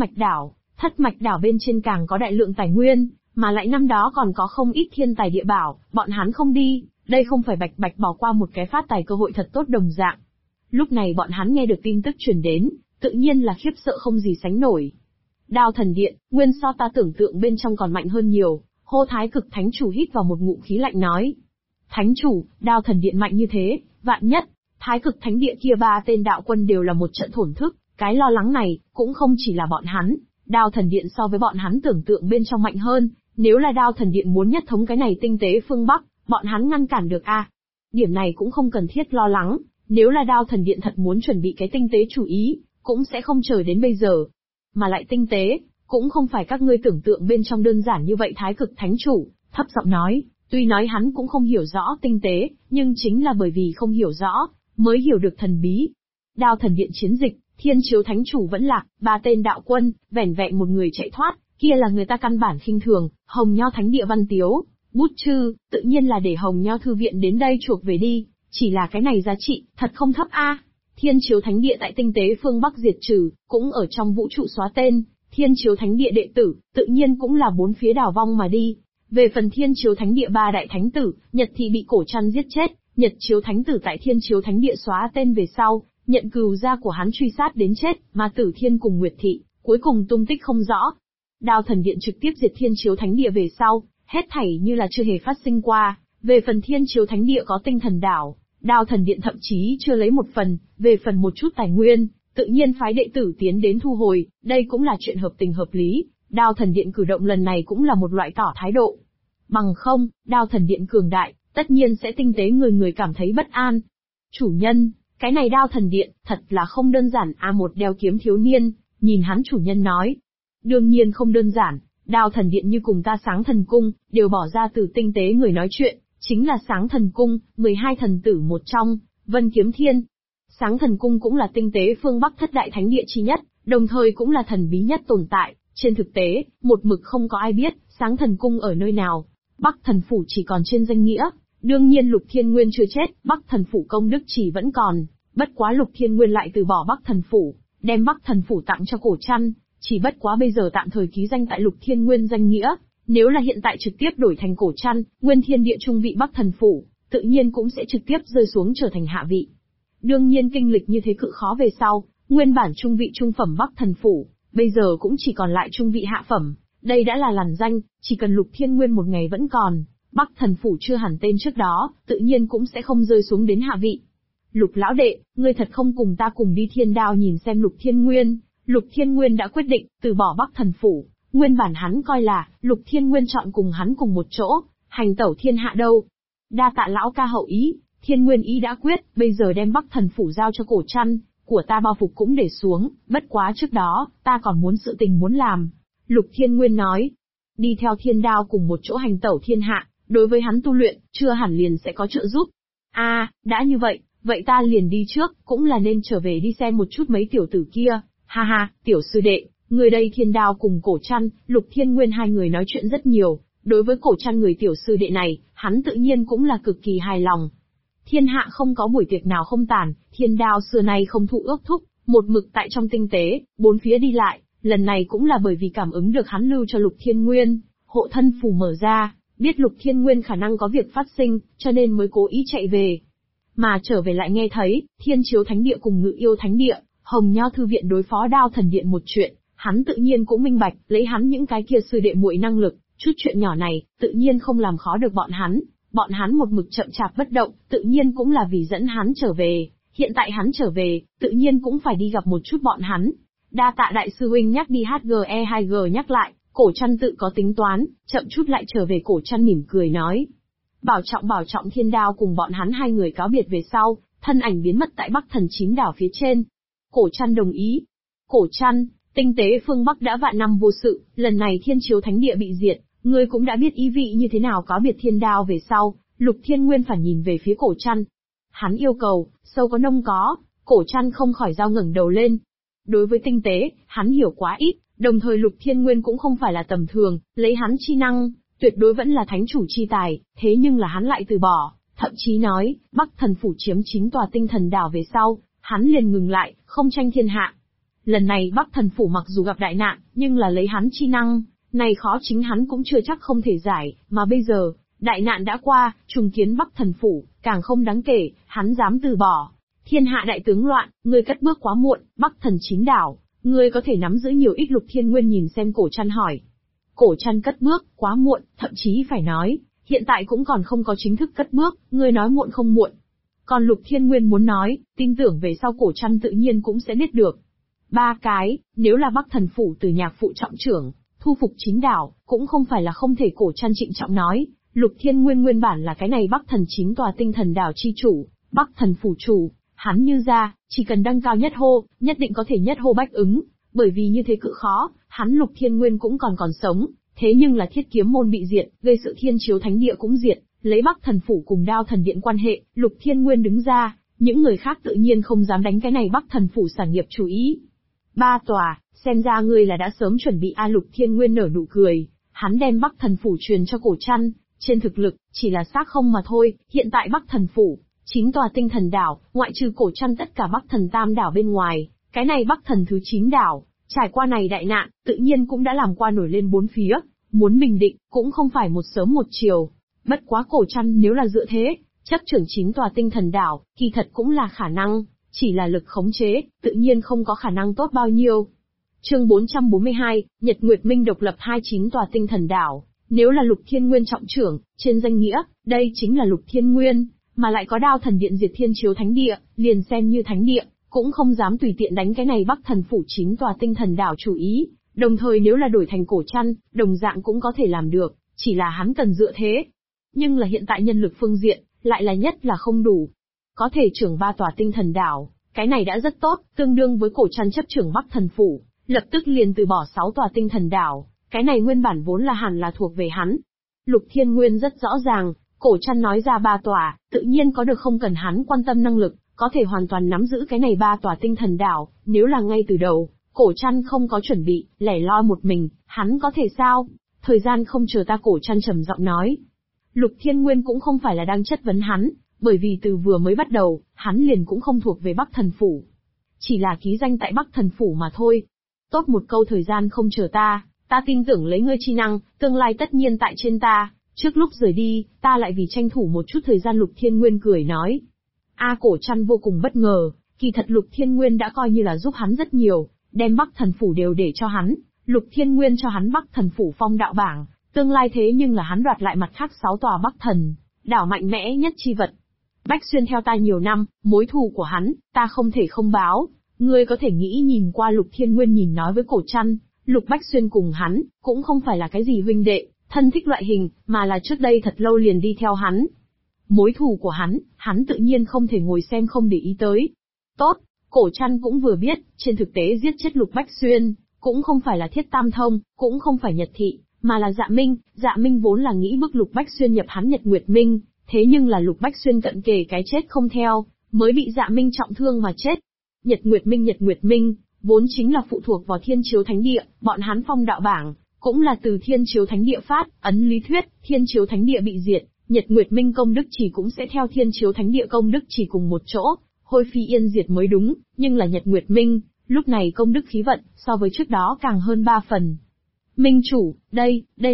Mạch Đảo bên trên càng có đại lượng tài nguyên, mà lại năm đó còn có không ít thiên tài địa bảo, bọn hắn không đi, đây không phải bạch bạch bỏ qua một cái phát tài cơ hội thật tốt đồng dạng. Lúc này bọn hắn nghe được tin tức truyền đến, tự nhiên là khiếp sợ không gì sánh nổi. Đao Thần Điện, nguyên so ta tưởng tượng bên trong còn mạnh hơn nhiều. Hô Thái Cực Thánh Chủ hít vào một ngụm khí lạnh nói. Thánh Chủ, Đao Thần Điện mạnh như thế, vạn nhất, Thái Cực Thánh Địa kia ba tên đạo quân đều là một trận thổn thức, cái lo lắng này, cũng không chỉ là bọn hắn, Đao Thần Điện so với bọn hắn tưởng tượng bên trong mạnh hơn, nếu là Đao Thần Điện muốn nhất thống cái này tinh tế phương Bắc, bọn hắn ngăn cản được a? Điểm này cũng không cần thiết lo lắng, nếu là Đao Thần Điện thật muốn chuẩn bị cái tinh tế chủ ý, cũng sẽ không chờ đến bây giờ. Mà lại tinh tế, cũng không phải các ngươi tưởng tượng bên trong đơn giản như vậy. Thái Cực Thánh Chủ thấp giọng nói, tuy nói hắn cũng không hiểu rõ tinh tế, nhưng chính là bởi vì không hiểu rõ, mới hiểu được thần bí. Đao Thần Điện chiến dịch, Thiên chiếu thánh chủ vẫn lạc, 3 tên đạo quân, vẻn vẹn một người chạy thoát, kia là người ta căn bản khinh thường. Hồng Nho thánh địa Văn Tiếu, bút chư, tự nhiên là để Hồng Nho thư viện đến đây chuộc về đi, chỉ là cái này giá trị, thật không thấp a. Thiên chiếu thánh địa tại tinh tế phương Bắc diệt trừ, cũng ở trong vũ trụ xóa tên, thiên chiếu thánh địa đệ tử, tự nhiên cũng là bốn phía đảo vong mà đi. Về phần thiên chiếu thánh địa 3 đại thánh tử, Nhật thì bị Cổ Trăn giết chết, Nhật chiếu thánh tử tại thiên chiếu thánh địa xóa tên về sau, nhận cừu gia của hắn truy sát đến chết, mà Tử Thiên cùng Nguyệt thị, cuối cùng tung tích không rõ. Đao thần điện trực tiếp diệt thiên chiếu thánh địa về sau, hết thảy như là chưa hề phát sinh qua. Về phần thiên chiếu thánh địa có tinh thần đảo, Đao thần điện thậm chí chưa lấy một phần, về phần một chút tài nguyên, tự nhiên phái đệ tử tiến đến thu hồi, đây cũng là chuyện hợp tình hợp lý. Đao thần điện cử động lần này cũng là một loại tỏ thái độ. Bằng không, Đao thần điện cường đại, tất nhiên sẽ tinh tế người người cảm thấy bất an. Chủ nhân, cái này Đao thần điện, thật là không đơn giản. Một đeo kiếm thiếu niên, nhìn hắn chủ nhân nói. Đương nhiên không đơn giản, Đao thần điện như cùng ta Sáng Thần Cung, đều bỏ ra từ tinh tế người nói chuyện, chính là Sáng Thần Cung, 12 thần tử một trong, Vân Kiếm Thiên. Sáng Thần Cung cũng là tinh tế phương Bắc thất đại thánh địa chi nhất, đồng thời cũng là thần bí nhất tồn tại. Trên thực tế, một mực không có ai biết, Sáng Thần Cung ở nơi nào. Bắc Thần Phủ chỉ còn trên danh nghĩa. Đương nhiên Lục Thiên Nguyên chưa chết, Bắc Thần Phủ công đức chỉ vẫn còn. Bất quá Lục Thiên Nguyên lại từ bỏ Bắc Thần Phủ, đem Bắc Thần Phủ tặng cho Cổ Trăn. Chỉ bất quá bây giờ tạm thời ký danh tại Lục Thiên Nguyên danh nghĩa. Nếu là hiện tại trực tiếp đổi thành Cổ Trăn, Nguyên Thiên Địa trung vị Bắc Thần Phủ, tự nhiên cũng sẽ trực tiếp rơi xuống trở thành hạ vị. Đương nhiên kinh lịch như thế cự khó về sau, nguyên bản trung vị trung phẩm Bắc Thần Phủ, bây giờ cũng chỉ còn lại trung vị hạ phẩm. Đây đã là lằn danh, chỉ cần Lục Thiên Nguyên một ngày vẫn còn, Bắc Thần Phủ chưa hẳn tên trước đó, tự nhiên cũng sẽ không rơi xuống đến hạ vị. Lục lão đệ, ngươi thật không cùng ta cùng đi Thiên Đao nhìn xem Lục Thiên Nguyên. Lục Thiên Nguyên đã quyết định, từ bỏ Bắc Thần Phủ. Nguyên bản hắn coi là, Lục Thiên Nguyên chọn cùng hắn cùng một chỗ, hành tẩu thiên hạ đâu. Đa tạ lão ca hậu ý, Thiên Nguyên ý đã quyết, bây giờ đem Bắc Thần Phủ giao cho Cổ Trăn, của ta bao phục cũng để xuống, bất quá trước đó, ta còn muốn sự tình muốn làm. Lục Thiên Nguyên nói, đi theo Thiên Đao cùng một chỗ hành tẩu thiên hạ, đối với hắn tu luyện, chưa hẳn liền sẽ có trợ giúp. Đã như vậy, vậy ta liền đi trước, cũng là nên trở về đi xem một chút mấy tiểu tử kia. Ha ha, tiểu sư đệ, người đây Thiên Đao cùng Cổ Trăn, Lục Thiên Nguyên hai người nói chuyện rất nhiều, đối với Cổ Trăn người tiểu sư đệ này, hắn tự nhiên cũng là cực kỳ hài lòng. Thiên hạ không có buổi tiệc nào không tàn, Thiên Đao xưa nay không thụ ước thúc, một mực tại trong tinh tế, bốn phía đi lại, lần này cũng là bởi vì cảm ứng được hắn lưu cho Lục Thiên Nguyên, hộ thân phù mở ra, biết Lục Thiên Nguyên khả năng có việc phát sinh, cho nên mới cố ý chạy về. Mà trở về lại nghe thấy, Thiên Chiếu Thánh Địa cùng Ngự Yêu Thánh Địa, Hồng Nho Thư Viện đối phó Đao Thần Điện một chuyện, hắn tự nhiên cũng minh bạch, lấy hắn những cái kia sư đệ muội năng lực, chút chuyện nhỏ này, tự nhiên không làm khó được bọn hắn một mực chậm chạp bất động, tự nhiên cũng là vì dẫn hắn trở về, hiện tại hắn trở về, tự nhiên cũng phải đi gặp một chút bọn hắn. Đa tạ đại sư huynh nhắc đi HGE2G nhắc lại, Cổ Trăn tự có tính toán, chậm chút lại trở về. Cổ Trăn mỉm cười nói. Bảo trọng Thiên Đao cùng bọn hắn hai người cáo biệt về sau, thân ảnh biến mất tại Bắc Thần 9 đảo phía trên. Cổ Trăn đồng ý. Cổ Trăn, tinh tế phương Bắc đã vạn năm vô sự, lần này Thiên Chiếu Thánh Địa bị diệt, ngươi cũng đã biết ý vị như thế nào cáo biệt Thiên Đao về sau. Lục Thiên Nguyên phản nhìn về phía Cổ Trăn. Hắn yêu cầu, sâu có nông có, Cổ Trăn không khỏi dao ngẩng đầu lên. Đối với tinh tế, hắn hiểu quá ít, đồng thời Lục Thiên Nguyên cũng không phải là tầm thường, lấy hắn chi năng, tuyệt đối vẫn là thánh chủ chi tài, thế nhưng là hắn lại từ bỏ, thậm chí nói, Bắc Thần Phủ chiếm 9 tòa tinh thần đảo về sau, hắn liền ngừng lại, không tranh thiên hạ. Lần này Bắc Thần Phủ mặc dù gặp đại nạn, nhưng là lấy hắn chi năng, này khó chính hắn cũng chưa chắc không thể giải, mà bây giờ, đại nạn đã qua, trùng kiến Bắc Thần Phủ, càng không đáng kể, hắn dám từ bỏ. Thiên hạ đại tướng loạn, ngươi cất bước quá muộn, Bắc Thần 9 đảo, ngươi có thể nắm giữ nhiều ít. Lục Thiên Nguyên nhìn xem Cổ Trăn hỏi. Cổ Trăn cất bước, quá muộn, thậm chí phải nói, hiện tại cũng còn không có chính thức cất bước, ngươi nói muộn không muộn. Còn Lục Thiên Nguyên muốn nói, tin tưởng về sau Cổ Trăn tự nhiên cũng sẽ biết được. 3 cái, nếu là Bắc Thần Phủ từ nhạc phụ trọng trưởng, thu phục 9 đảo, cũng không phải là không thể. Cổ Trăn trịnh trọng nói, Lục Thiên Nguyên nguyên bản là cái này Bắc Thần 9 tòa tinh thần đảo chi chủ, Bắc Thần Phủ chủ. Hắn như ra, chỉ cần đăng cao nhất hô, nhất định có thể nhất hô bách ứng, bởi vì như thế cự khó, hắn Lục Thiên Nguyên cũng còn sống, thế nhưng là Thiết Kiếm môn bị diệt, gây sự Thiên Chiếu Thánh Địa cũng diệt, lấy Bắc Thần Phủ cùng Đao Thần Điện quan hệ, Lục Thiên Nguyên đứng ra, những người khác tự nhiên không dám đánh cái này Bắc Thần Phủ sản nghiệp chủ ý. Ba tòa, xem ra ngươi là đã sớm chuẩn bị. A Lục Thiên Nguyên nở nụ cười, hắn đem Bắc Thần Phủ truyền cho Cổ Trăn, trên thực lực, chỉ là xác không mà thôi. Hiện tại Bắc Thần Phủ, 9 tòa tinh thần đảo, ngoại trừ Cổ Trăn tất cả Bắc Thần Tam đảo bên ngoài, cái này Bắc Thần thứ 9 đảo, trải qua này đại nạn, tự nhiên cũng đã làm qua nổi lên bốn phía, muốn bình định, cũng không phải một sớm một chiều. Bất quá Cổ Trăn nếu là dựa thế, chấp trưởng 9 tòa tinh thần đảo, kỳ thật cũng là khả năng, chỉ là lực khống chế, tự nhiên không có khả năng tốt bao nhiêu. Chương 442, Nhật Nguyệt Minh độc lập 29 tòa tinh thần đảo, nếu là Lục Thiên Nguyên trọng trưởng, trên danh nghĩa, đây chính là Lục Thiên Nguyên, mà lại có Đao Thần Điện diệt Thiên Chiếu Thánh Địa, liền xem như thánh địa, cũng không dám tùy tiện đánh cái này Bắc Thần Phủ 9 tòa tinh thần đảo chủ ý, đồng thời nếu là đổi thành Cổ Trăn, đồng dạng cũng có thể làm được, chỉ là hắn cần dựa thế. Nhưng là hiện tại nhân lực phương diện, lại là nhất là không đủ. Có thể trưởng 3 tòa tinh thần đảo, cái này đã rất tốt, tương đương với Cổ Trăn chấp trưởng Bắc Thần Phủ, lập tức liền từ bỏ 6 tòa tinh thần đảo, cái này nguyên bản vốn là hẳn là thuộc về hắn. Lục Thiên Nguyên rất rõ ràng, Cổ Trăn nói ra 3 tòa, tự nhiên có được không cần hắn quan tâm năng lực, có thể hoàn toàn nắm giữ cái này 3 tòa tinh thần đảo, nếu là ngay từ đầu, Cổ Trăn không có chuẩn bị, lẻ loi một mình, hắn có thể sao? Thời gian không chờ ta. Cổ Trăn trầm giọng nói. Lục Thiên Nguyên cũng không phải là đang chất vấn hắn, bởi vì từ vừa mới bắt đầu, hắn liền cũng không thuộc về Bắc Thần Phủ. Chỉ là ký danh tại Bắc Thần Phủ mà thôi. Tốt một câu thời gian không chờ ta tin tưởng lấy ngươi chi năng, tương lai tất nhiên tại trên ta, trước lúc rời đi, ta lại vì tranh thủ một chút thời gian. Lục Thiên Nguyên cười nói. Cổ Trăn vô cùng bất ngờ, kỳ thật Lục Thiên Nguyên đã coi như là giúp hắn rất nhiều, đem Bắc Thần Phủ đều để cho hắn, Lục Thiên Nguyên cho hắn Bắc Thần Phủ phong đạo bảng, tương lai thế nhưng là hắn đoạt lại mặt khác 6 tòa Bắc Thần đảo mạnh mẽ nhất chi vật. Bách Xuyên theo ta nhiều năm, mối thù của hắn, ta không thể không báo, ngươi có thể nghĩ nhìn qua. Lục Thiên Nguyên nhìn nói với Cổ Trăn, Lục Bách Xuyên cùng hắn, cũng không phải là cái gì huynh đệ, thân thích loại hình, mà là trước đây thật lâu liền đi theo hắn. Mối thù của hắn tự nhiên không thể ngồi xem không để ý tới. Tốt, Cổ Trăn cũng vừa biết, trên thực tế giết chết Lục Bách Xuyên, cũng không phải là Thiết Tam Thông, cũng không phải Nhật Thị, mà là Dạ Minh vốn là nghĩ bức Lục Bách Xuyên nhập hắn Nhật Nguyệt Minh, thế nhưng là Lục Bách Xuyên cận kề cái chết không theo, mới bị Dạ Minh trọng thương mà chết. Nhật Nguyệt Minh, vốn chính là phụ thuộc vào Thiên Chiếu Thánh Địa, bọn hắn phong đạo bảng, cũng là từ Thiên Chiếu Thánh Địa phát, ấn lý thuyết, Thiên Chiếu Thánh Địa bị diệt, Nhật Nguyệt Minh công đức chỉ cũng sẽ theo Thiên Chiếu Thánh Địa công đức chỉ cùng một chỗ, hôi phi yên diệt mới đúng, nhưng là Nhật Nguyệt Minh, lúc này công đức khí vận, so với trước đó càng hơn 3 phần. Minh chủ, đây